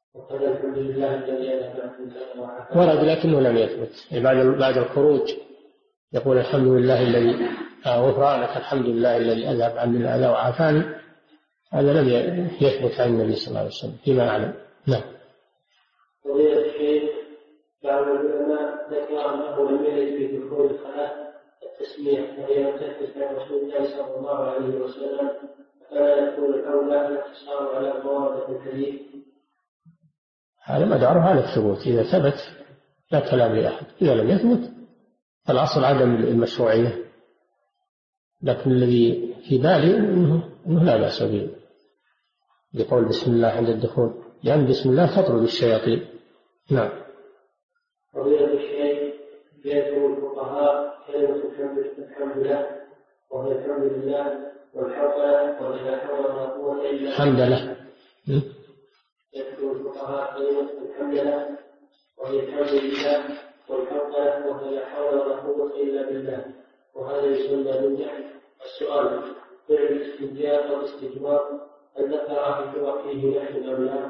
ورد لكنه لم يثبت. بعد الخروج يقول الحمد لله الذي غفرانك الحمد لله الذي أذهب عني الأذى وعافاني، هذا لم يثبت عن النبي صلى الله عليه وسلم فيما أعلم. نعم. فضيلة الشيخ، بعض العلماء ذكر أنه لم يرد في دخول الخلاء التسمية وهي لم تثبت عن رسول الله صلى الله عليه وسلم، فلا يكون الأولى الاقتصار على موارد الحديث. هذا مداره على الثبوت، إذا ثبت لا كلام لأحد، إذا لم يثبت الأصل عدم المشروعية. لكن الذي في بالي أنه لا بأس به بقول بسم الله عند الدخول، لأن بسم الله تطرد الشياطين. نعم. فضيلة الشيخ، يذكر الفقهاء كلمة الحمد لله وهي الحمد لله والحمد ولا حول ولا قوة إلا بالله. الحمد لله. يذكر الفقهاء كلمة الحمد لله وهي الحمد لله والحمد وهي لا حول ولا قوة إلا بالله، وهذا يسمى بالنعم. السؤال: فعل الاستنجاء أو الاستجمار هل ذكر فيه نحن أم لا؟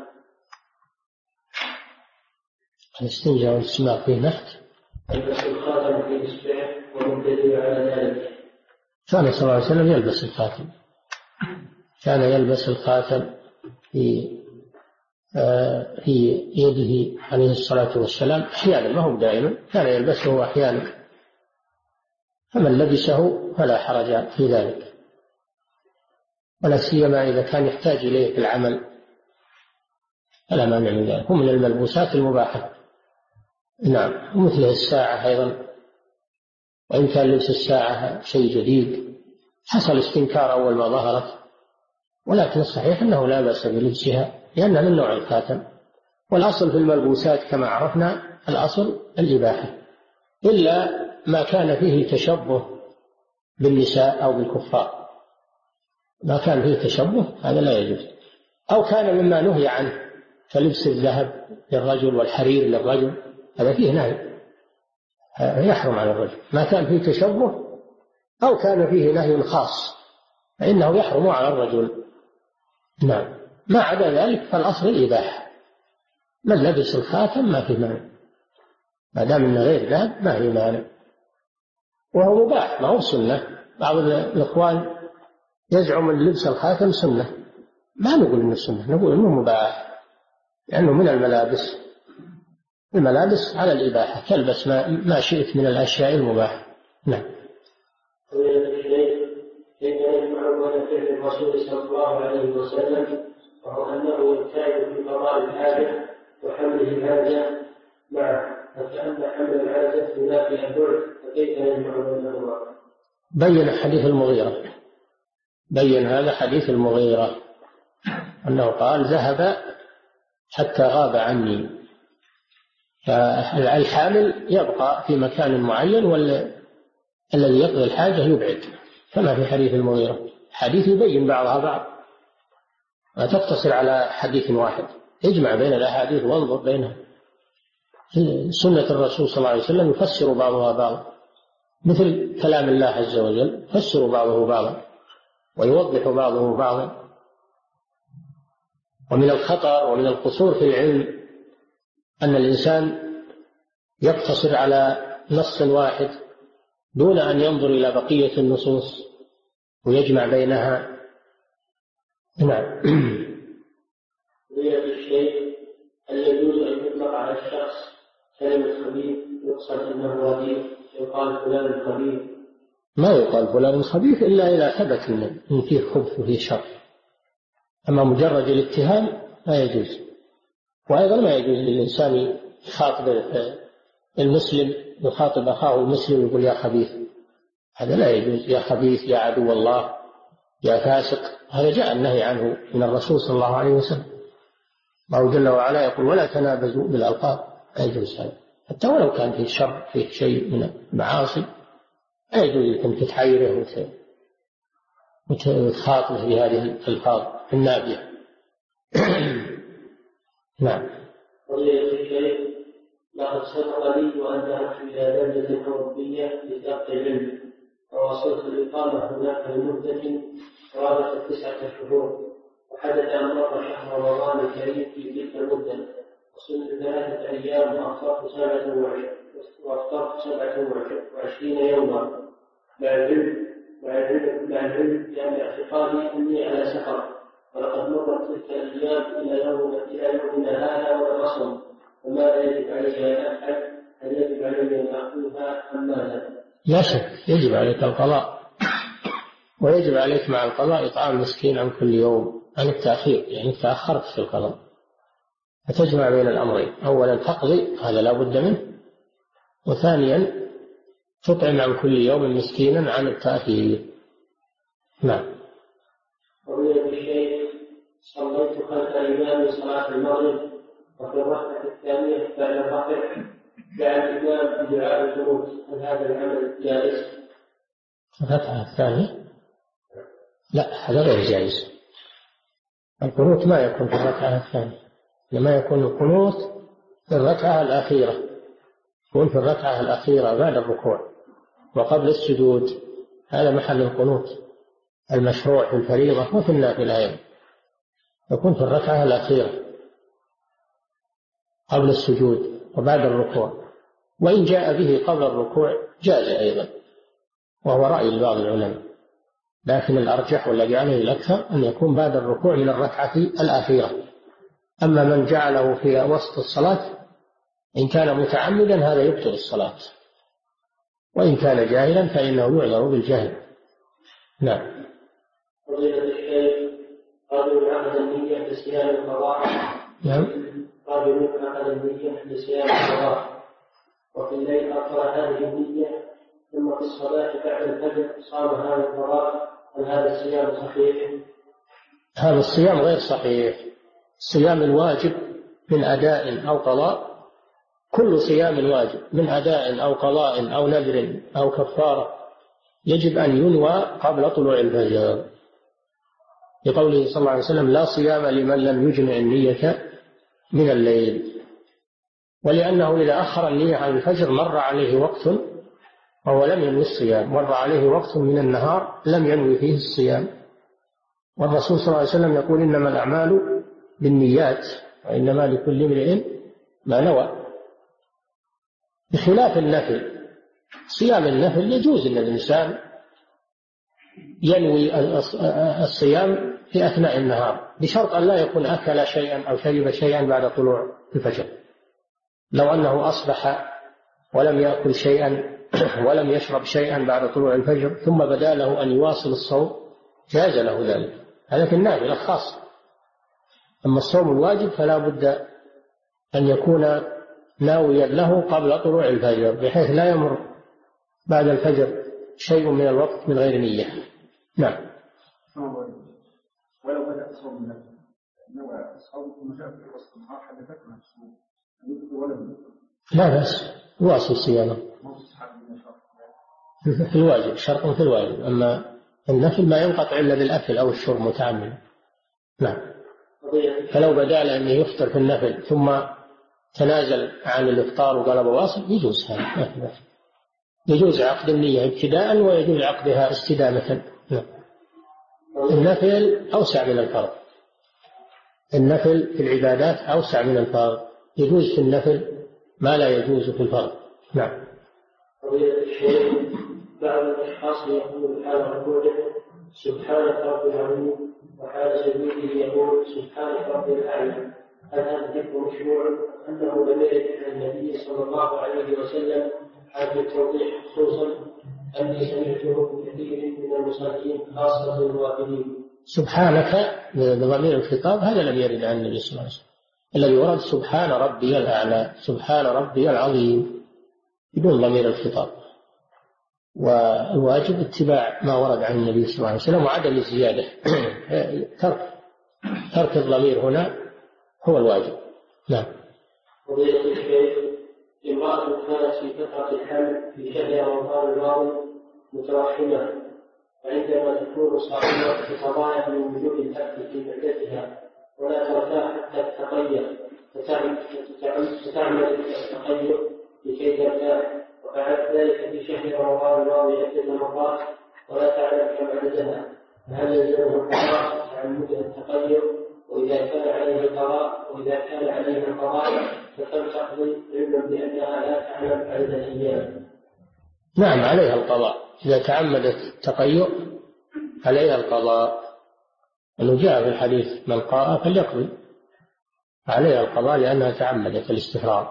الاستنجاء والاستجمار فيه نحت. يلبس الخاتم في إصبعه والدليل على ذلك. كان صلى الله عليه وسلم يلبس الخاتم، كان يلبس الخاتم في يده عليه الصلاة والسلام أحيانا، ما هو دائما، كان يلبسه أحيانا، فمن لبسه فلا حرج في ذلك، ولا سيما إذا كان يحتاج إليه في العمل فلا مانع من ذلك. هم من الملبوسات المباحة. نعم. ومثل الساعة أيضا، وإن كان لبس الساعة شيء جديد حصل استنكار أول ما ظهرت، ولكن الصحيح أنه لا بأس بلبسها لأنها من نوع الخاتم. والأصل في الملبوسات كما عرفنا الأصل الإباحة، إلا ما كان فيه تشبه بالنساء أو بالكفار، ما كان فيه تشبه هذا لا يجوز، أو كان مما نهي عنه كلبس الذهب للرجل والحرير للرجل، هذا فيه نهي يحرم على الرجل. ما كان فيه تشبه أو كان فيه نهي خاص فإنه يحرم على الرجل. نعم. ما عدا ذلك فالأصل الإباحة. من لبس الخاتم ما في مانع، ما دام إنه غير ذهب ما في مانع، وهو مباح ما هو سنة. بعض الإخوان يزعم أن لبس الخاتم سنة، ما نقول إنه سنة، نقول إنه مباح لأنه من الملابس. الملابس على الإباحة، تلبس ما شئت من الأشياء المباحة. نعم. كيف يجمع بين فعل الرسول صلى الله عليه وسلم وهو أنه يبتعد في قضاء الحاجة وحمله الحاجة معه، فكأن حمل الحاجة ينافي البعد، فكيف يجمع بينهما؟ بين حديث المغيرة، بين هذا حديث المغيرة أنه قال ذهب حتى غاب عني، فالحامل يبقى في مكان معين والذي يقضي الحاجة يبعد، كما في حديث المغيرة. حديث يبين بعضها بعض، لا تقتصر على حديث واحد. اجمع بين الأحاديث وانظر بينها. سنة الرسول صلى الله عليه وسلم يفسر بعضها بعضا، مثل كلام الله عز وجل يفسر بعضه بعضا ويوضح بعضه بعضا. ومن الخطر ومن القصور في العلم أن الإنسان يقتصر على نص واحد دون أن ينظر إلى بقية النصوص ويجمع بينها. نعم. الشيء هل يجوز أن يطلق على الشخص كلمة خبيث يقصد أنه رديء، يقال فلان خبيث؟ ما يقال فلان خبيث إلا إذا ثبت أن فيه خبث وفيه شر، أما مجرد الاتهام لا يجوز. وأيضا ما يجوز للإنسان يخاطب المسلم، يخاطب أخاه المسلم يقول يا خبيث، هذا لا يجوز. يا خبيث، يا عدو الله، يا فاسق، هذا جاء النهي عنه من الرسول صلى الله عليه وسلم. الله جل وعلا يقول ولا تنابزوا بالألقاب، لا يجوز هذا، حتى ولو كان فيه شر، فيه شيء من المعاصي، لا يجوز أن تتحيره وتخاطبه بهذه الألفاظ النابية. نعم. لقد سبق لي وأن ذهبت إلى بلدة أوروبية لتلقي العلم، ووصلت الإقامة هناك لمدة قرابة 9 شهور، وحدث أن مر شهر رمضان الكريم في تلك المدة، وصمت 3 أيام وأفطرت 27 يوما مع العلم كان اعتقادي أني على سفر، ولقد مرت تلك الأيام إلى يومنا هذا وأنا أصوم، وماذا يجب علي أن أفعل؟ هل يجب علي أن أخذها أم ماذا؟ لا شك يجب عليك القضاء، ويجب عليك مع القضاء إطعام مسكين عن كل يوم، عن التأخير، يعني تأخرت في القضاء، فتجمع بين الأمرين، أولا تقضي هذا لا بد منه، وثانيا تطعم عن كل يوم مسكينا عن التأخير. نعم. ومن الشيء صليت خلف الإمام صلاة المغرب، وفي الركعة الثانية بعد الرفع دعا الإمام بدعاء القنوت، هل هذا العمل جائز؟ الركعة الثانية؟ لا، هذا غير جائز. القنوت ما يكون في الركعة الثانية، لما يكون القنوت في الركعة الأخيرة، يكون في الركعة الأخيرة بعد الركوع وقبل السجود، هذا محل القنوت المشروع في الفريضة وفي النافلة أيضا، يكون في الركعة الأخيرة قبل السجود وبعد الركوع، وإن جاء به قبل الركوع جاز أيضا، وهو رأي لبعض العلماء، لكن الأرجح والذي عليه الأكثر أن يكون بعد الركوع من الركعة الأخيرة. أما من جعله في وسط الصلاة إن كان متعمدا هذا يبطل الصلاة، وإن كان جاهلا فإنه يعذر بالجهل. نعم. فضيلة الشيخ، قالوا عقد النية لصيام القضاء. نعم. قالوا عقد النية لصيام القضاء، وفي الليل أخر هذه النية، ثم في الصلاة بعد الفجر صام هذا القضاء، هل هذا الصيام صحيح؟ هذا الصيام غير صحيح. الصيام الواجب من أداء أو قضاء، كل صيام واجب من أداء أو قضاء أو نذر أو كفارة يجب أن ينوى قبل طلوع الفجر، لقوله صلى الله عليه وسلم لا صيام لمن لم يجمع النية من الليل، ولأنه إذا أخر النية عن الفجر مر عليه وقت وهو لم ينوي الصيام، مر عليه وقت من النهار لم ينوي فيه الصيام، والرسول صلى الله عليه وسلم يقول إنما الأعمال بالنيات وإنما لكل امرئ ما نوى، بخلاف النفل. صيام النفل يجوز أن الإنسان ينوي الصيام في أثناء النهار بشرط أن لا يكون أكل شيئا أو شرب شيئا بعد طلوع الفجر. لو أنه أصبح ولم يأكل شيئا ولم يشرب شيئا بعد طلوع الفجر ثم بدا له أن يواصل الصوم جاز له ذلك، هذا في النافلة الخاص. أما الصوم الواجب فلا بد أن يكون ناويا له قبل طلوع الفجر، بحيث لا يمر بعد الفجر شيء من الوقت من غير نية. نعم. ولو بدأ صوم النفل نوى الصوم ثم جاء في وسط النهار حدثته الصوم لا بأس يواصل صيامه في الواجب، شرط في الواجب. أما النفل ما ينقطع إلا بالأكل أو الشرب متعمدا. نعم. فلو بدا له أنه يفطر في النفل ثم تنازل عن الإفطار وقال بواصل يجوز هذا، يجوز عقد النية ابتداء ويجوز عقدها استدامة. النفل أوسع من الفرض، النفل في العبادات أوسع من الفرض، يجوز في النفل ما لا يجوز في الفرض. نعم. قضية الشيخ، بعض الأشخاص يقول حال ركوعه سبحانك رب العالمين، وحال سجوده يقول سبحانك رب الأعلى، هل هذا الذكر مشروع أنه لم يرد عن النبي صلى الله عليه وسلم؟ هذا التوضيح خصوصا أني سمعته من كثير من المصلين خاصة الوافدين. سبحانك بضمير الخطاب هذا لم يرد عن النبي صلى الله عليه وسلم، الذي ورد سبحان ربي الأعلى، سبحان ربي العظيم بدون ضمير الخطاب. والواجب اتباع ما ورد عن النبي صلى الله عليه وسلم وعدم الزيادة. ترك الضمير هنا هو الواجب. نعم. فضيلة الشيخ، امرأة كانت في فترة الحمل في شهر رمضان الماضي متوحمة، وعندما تكون صائمة تتضايق من وجود الأكل في معدتها ولا ترتاح حتى تتقيأ، فتعمل التقيؤ لكي ترتاح، وفعلت ذلك في شهر رمضان الماضي عدة مرات ولا تعلم كم عددها، فهل يلزمه القضاء عن مدة التقيؤ؟ وإذا كان عليه القضاء فكم تقضي علما بأنها لا تعلم عدد الأيام؟ نعم عليها القضاء، إذا تعمدت التقيؤ عليها القضاء، أنه جاء في الحديث من قاء فليقضي، عليها القضاء لأنها تعمدت الاستفراغ،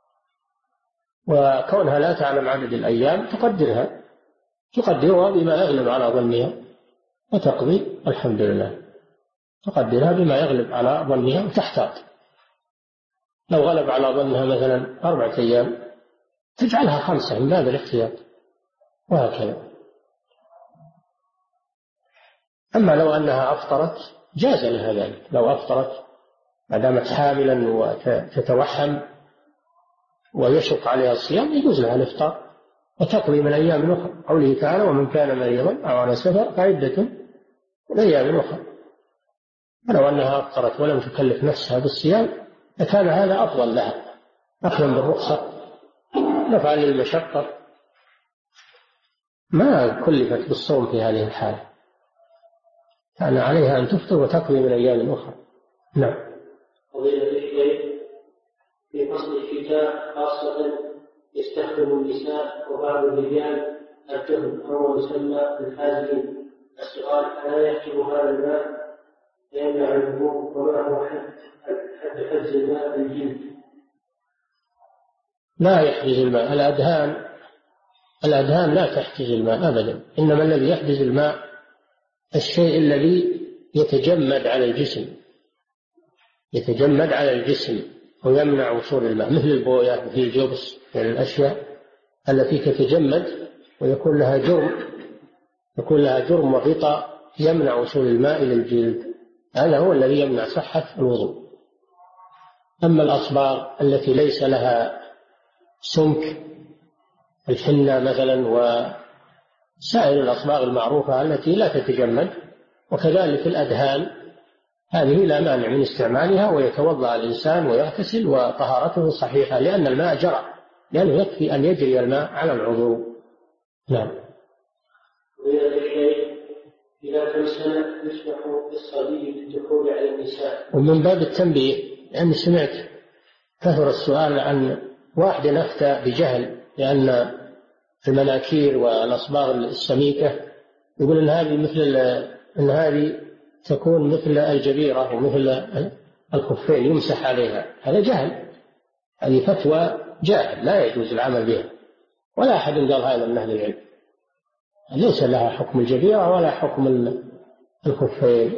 وكونها لا تعلم عدد الأيام تقدرها بما يغلب على ظنها وتقضي الحمد لله، تقدرها بما يغلب على ظنها وتحتاط. لو غلب على ظنها مثلا 4 أيام تجعلها 5 من باب الاحتياط، وهكذا. أما لو أنها أفطرت جاز لها ذلك، لو أفطرت ما دامت حاملا وتتوحم ويشق عليها الصيام يجوز لها الإفطار وتقضي من أيام أخرى، قوله تعالى ومن كان مريضا أو على سفر فعدة من أيام أخرى. ولو أنها أفطرت ولم تكلف نفسها بالصيام فكان هذا أفضل لها، أخذا بالرخصة نفعا للمشقة، ما كلفت بالصوم في هذه الحالة، كان عليها أن تفطر وتقضي من أيام أخرى. نعم. فضيلة الشيخ، في فصل الشتاء خاصة يستخدم النساء وبعض الرجال الدهن أو يسمى بالحازمين الصغار، ألا يحجب هذا الماء فيمنع الوضوء؟ وما هو حد حجز الماء بالجلد؟ لا يحجز الماء، الأدهان لا تحجز الماء أبدا، إنما الذي يحجز الماء الشيء الذي يتجمد على الجسم ويمنع وصول الماء، مثل البوية مثل الجبس، يعني الأشياء التي تتجمد ويكون لها جرم وغطاء يمنع وصول الماء إلى الجلد، هذا هو الذي يمنع صحة الوضوء. أما الأصباغ التي ليس لها سمك، الحنة مثلا وسائر الأصباغ المعروفة التي لا تتجمد، وكذلك الأدهان، هذه لا مانع من استعمالها، ويتوضأ الإنسان ويغتسل وطهارته صحيحة لأن الماء جرى، لأنه يكفي أن يجري الماء على العضو. نعم. إذا كم سنة يسمح للصبي بالدخول على النساء؟ ومن باب التنبيه، لأني سمعت كثر السؤال عن واحد أفتى بجهل لأن المناكير والأصباغ السميكة يقول إن هذه تكون مثل الجبيرة ومثل الخفين يمسح عليها، هذا جهل، هذه فتوى جاهل لا يجوز العمل بها، ولا أحد قال هذا من أهل العلم، ليس لها حكم الجبيرة ولا حكم الخفين،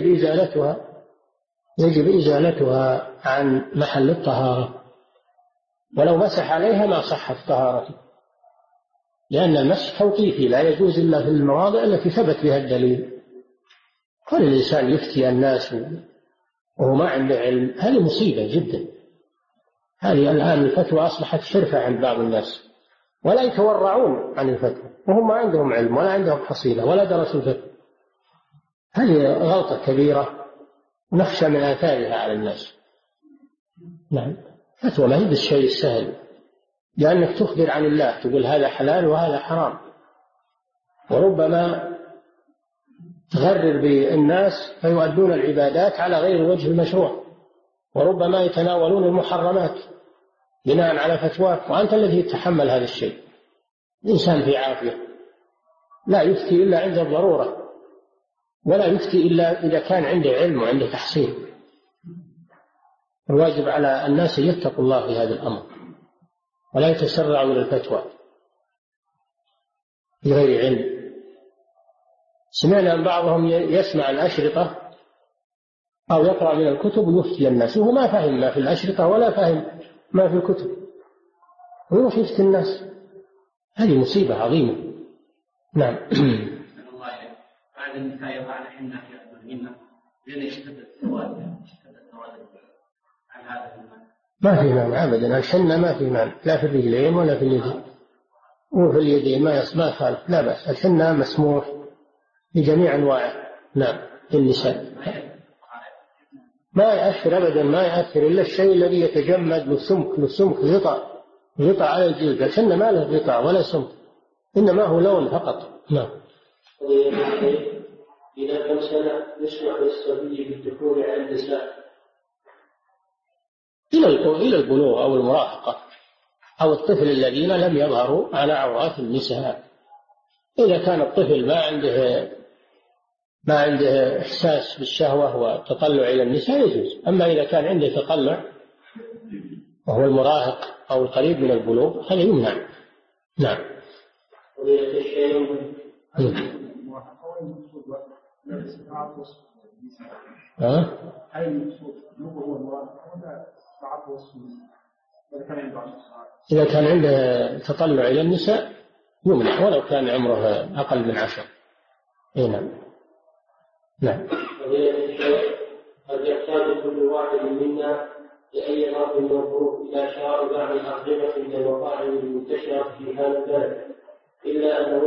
يجب إزالتها عن محل الطهارة، ولو مسح عليها ما صحت طهارته، لأن المسح توقيفي لا يجوز إلا في المواضع التي ثبت بها الدليل. كل الإنسان يفتي الناس وهو ما عنده علم، هذه مصيبة جدا. هذه الآن الفتوى أصبحت شرفة عند بعض الناس ولا يتورعون عن الفتوى، وهم ما عندهم علم ولا عندهم حصيلة ولا درسوا الفتوى، هذه غلطة كبيرة ونخشى من آثارها على الناس. نعم، فتوى ما هي بالشيء السهل، لأنك تخبر عن الله، تقول هذا حلال وهذا حرام، وربما تغرر بالناس فيؤدون العبادات على غير الوجه المشروع، وربما يتناولون المحرمات بناء على فتواك، وأنت الذي يتحمل هذا الشيء. الإنسان في عافية لا يفتي إلا عند الضرورة، ولا يفتي إلا إذا كان عنده علم وعنده تحصيل. الواجب على الناس يتقوا الله في هذا الأمر ولا يتسرعوا إلى الفتوى بغير علم. سمعنا أن بعضهم يسمع الأشرطة أو يقرأ من الكتب ويفتي الناس، وهو ما فهم ما في الأشرطة ولا فهم ما في الكتب، ويروح يفتي الناس. هذه مصيبة عظيمة. نعم. بعد النساء يضعن حنة في أرجلهن لأن شدة السواد عن هذا المعنى. ما في مانع أبدا، الحنة ما في مانع، لا في الرجلين ولا في اليدين، وفي اليدين ما خالف، لا بأس. الحنة مسموح بجميع أنواعه. نعم، النساء ما يأثر أبدا، ما يأثر إلا الشيء الذي يتجمد له سمك غطاء على الجلد. الحنة ما له غطاء ولا سمك، إنما هو لون فقط. نعم. إذا كم سنة يسمح للصبي بالدخول على النساء؟ إلى البلوغ أو المراهقة أو الطفل الذين لم يظهروا على عورات النساء. إذا كان الطفل ما عنده إحساس بالشهوة وتطلع إلى النساء يجوز. أما إذا كان عنده تطلع وهو المراهق أو القريب من البلوغ هذا يمنع. نعم. إذا كان عنده تطلع إلى النساء يمنع ولو كان عمره أقل من 10. نعم. نعم. قد يحتاج كل واحد منا لأي ضرب من الظروف إلى شراء بعض الأطعمة من المطاعم المنتشرة في هذا البلد، إلا أن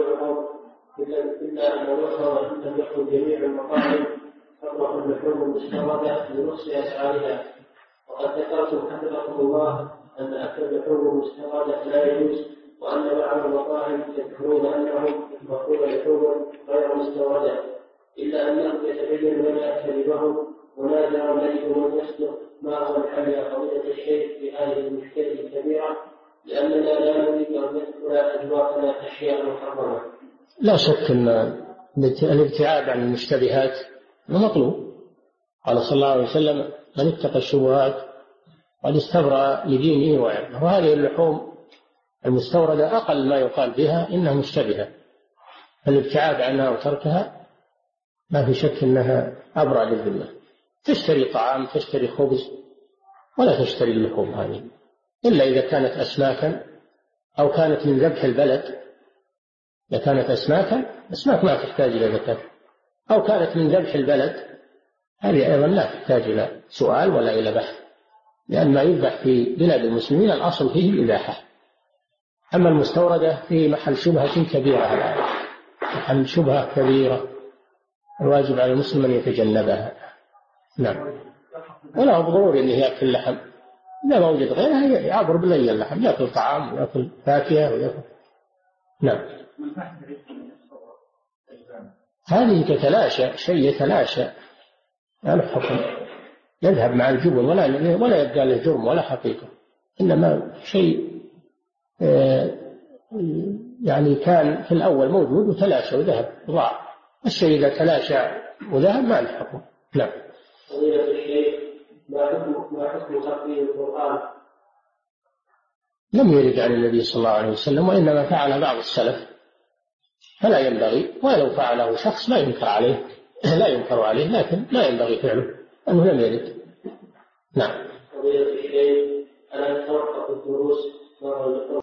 يلحظ أن لم يكن جميع المطاعم تطرح اللحوم المستوردة لنقص أسعارها. وقد ذكرتم حفظكم الله أن أكل اللحوم المستوردة لا يجوز، وأن بعض المطاعم يذكرون أنهم يطبخون لحوم غير مستوردة، إلا أنه يتبين لنا كذبهم ونادر من يصدق. ما هو الحل يا فضيلة الشيخ في هذه المشكلة الكبيرة، لأننا لا نريد أن ندخل أجواءنا أشياء محرمة؟ لا شك أن الابتعاد عن المشتبهات مطلوب. قال صلى الله عليه وسلم: من اتقى الشبهات قد استبرأ لدينه وعرضه. وهذه اللحوم المستوردة أقل ما يقال بها إنها مشتبهة، الابتعاد عنها وتركها ما في شك أنها أبرأ للذمة. تشتري طعام، تشتري خبز، ولا تشتري اللحوم هذه إلا إذا كانت أسماكا أو كانت من ذبح البلد. إذا كانت أسماك ما تحتاج إلى زكاة، أو كانت من ذبح البلد هذه أيضا لا تحتاج إلى سؤال ولا إلى بحث، لأن ما يذبح في بلاد المسلمين الأصل فيه الإباحة. أما المستوردة في محل شبهة كبيرة، محل شبهة كبيرة الواجب على المسلم أن يتجنبها. نعم. ولا ضروري أنه يأكل لحم، إذا ما وجد غيرها يعبر بلي اللحم، يأكل طعام ويأكل فاكهة ويأكل. نعم. هذه تتلاشى، شيء يتلاشى لا الحكم يذهب مع الجبن ولا يبقى له جرم ولا حقيقة، إنما شيء يعني كان في الأول موجود وتلاشى وذهب ضاع. الشيء إذا تلاشى وذهب ما له حكم. نعم. فضيلة الشيخ، ما حكم تقرير القرآن؟ لم يرد عن النبي صلى الله عليه وسلم، وإنما فعل بعض السلف، فلا ينبغي، ولو فعله شخص لا ينكر عليه، لكن لا ينبغي فعله أنه لم يرد. نعم. فضيلة الشيخ، أنا أتوقف الدروس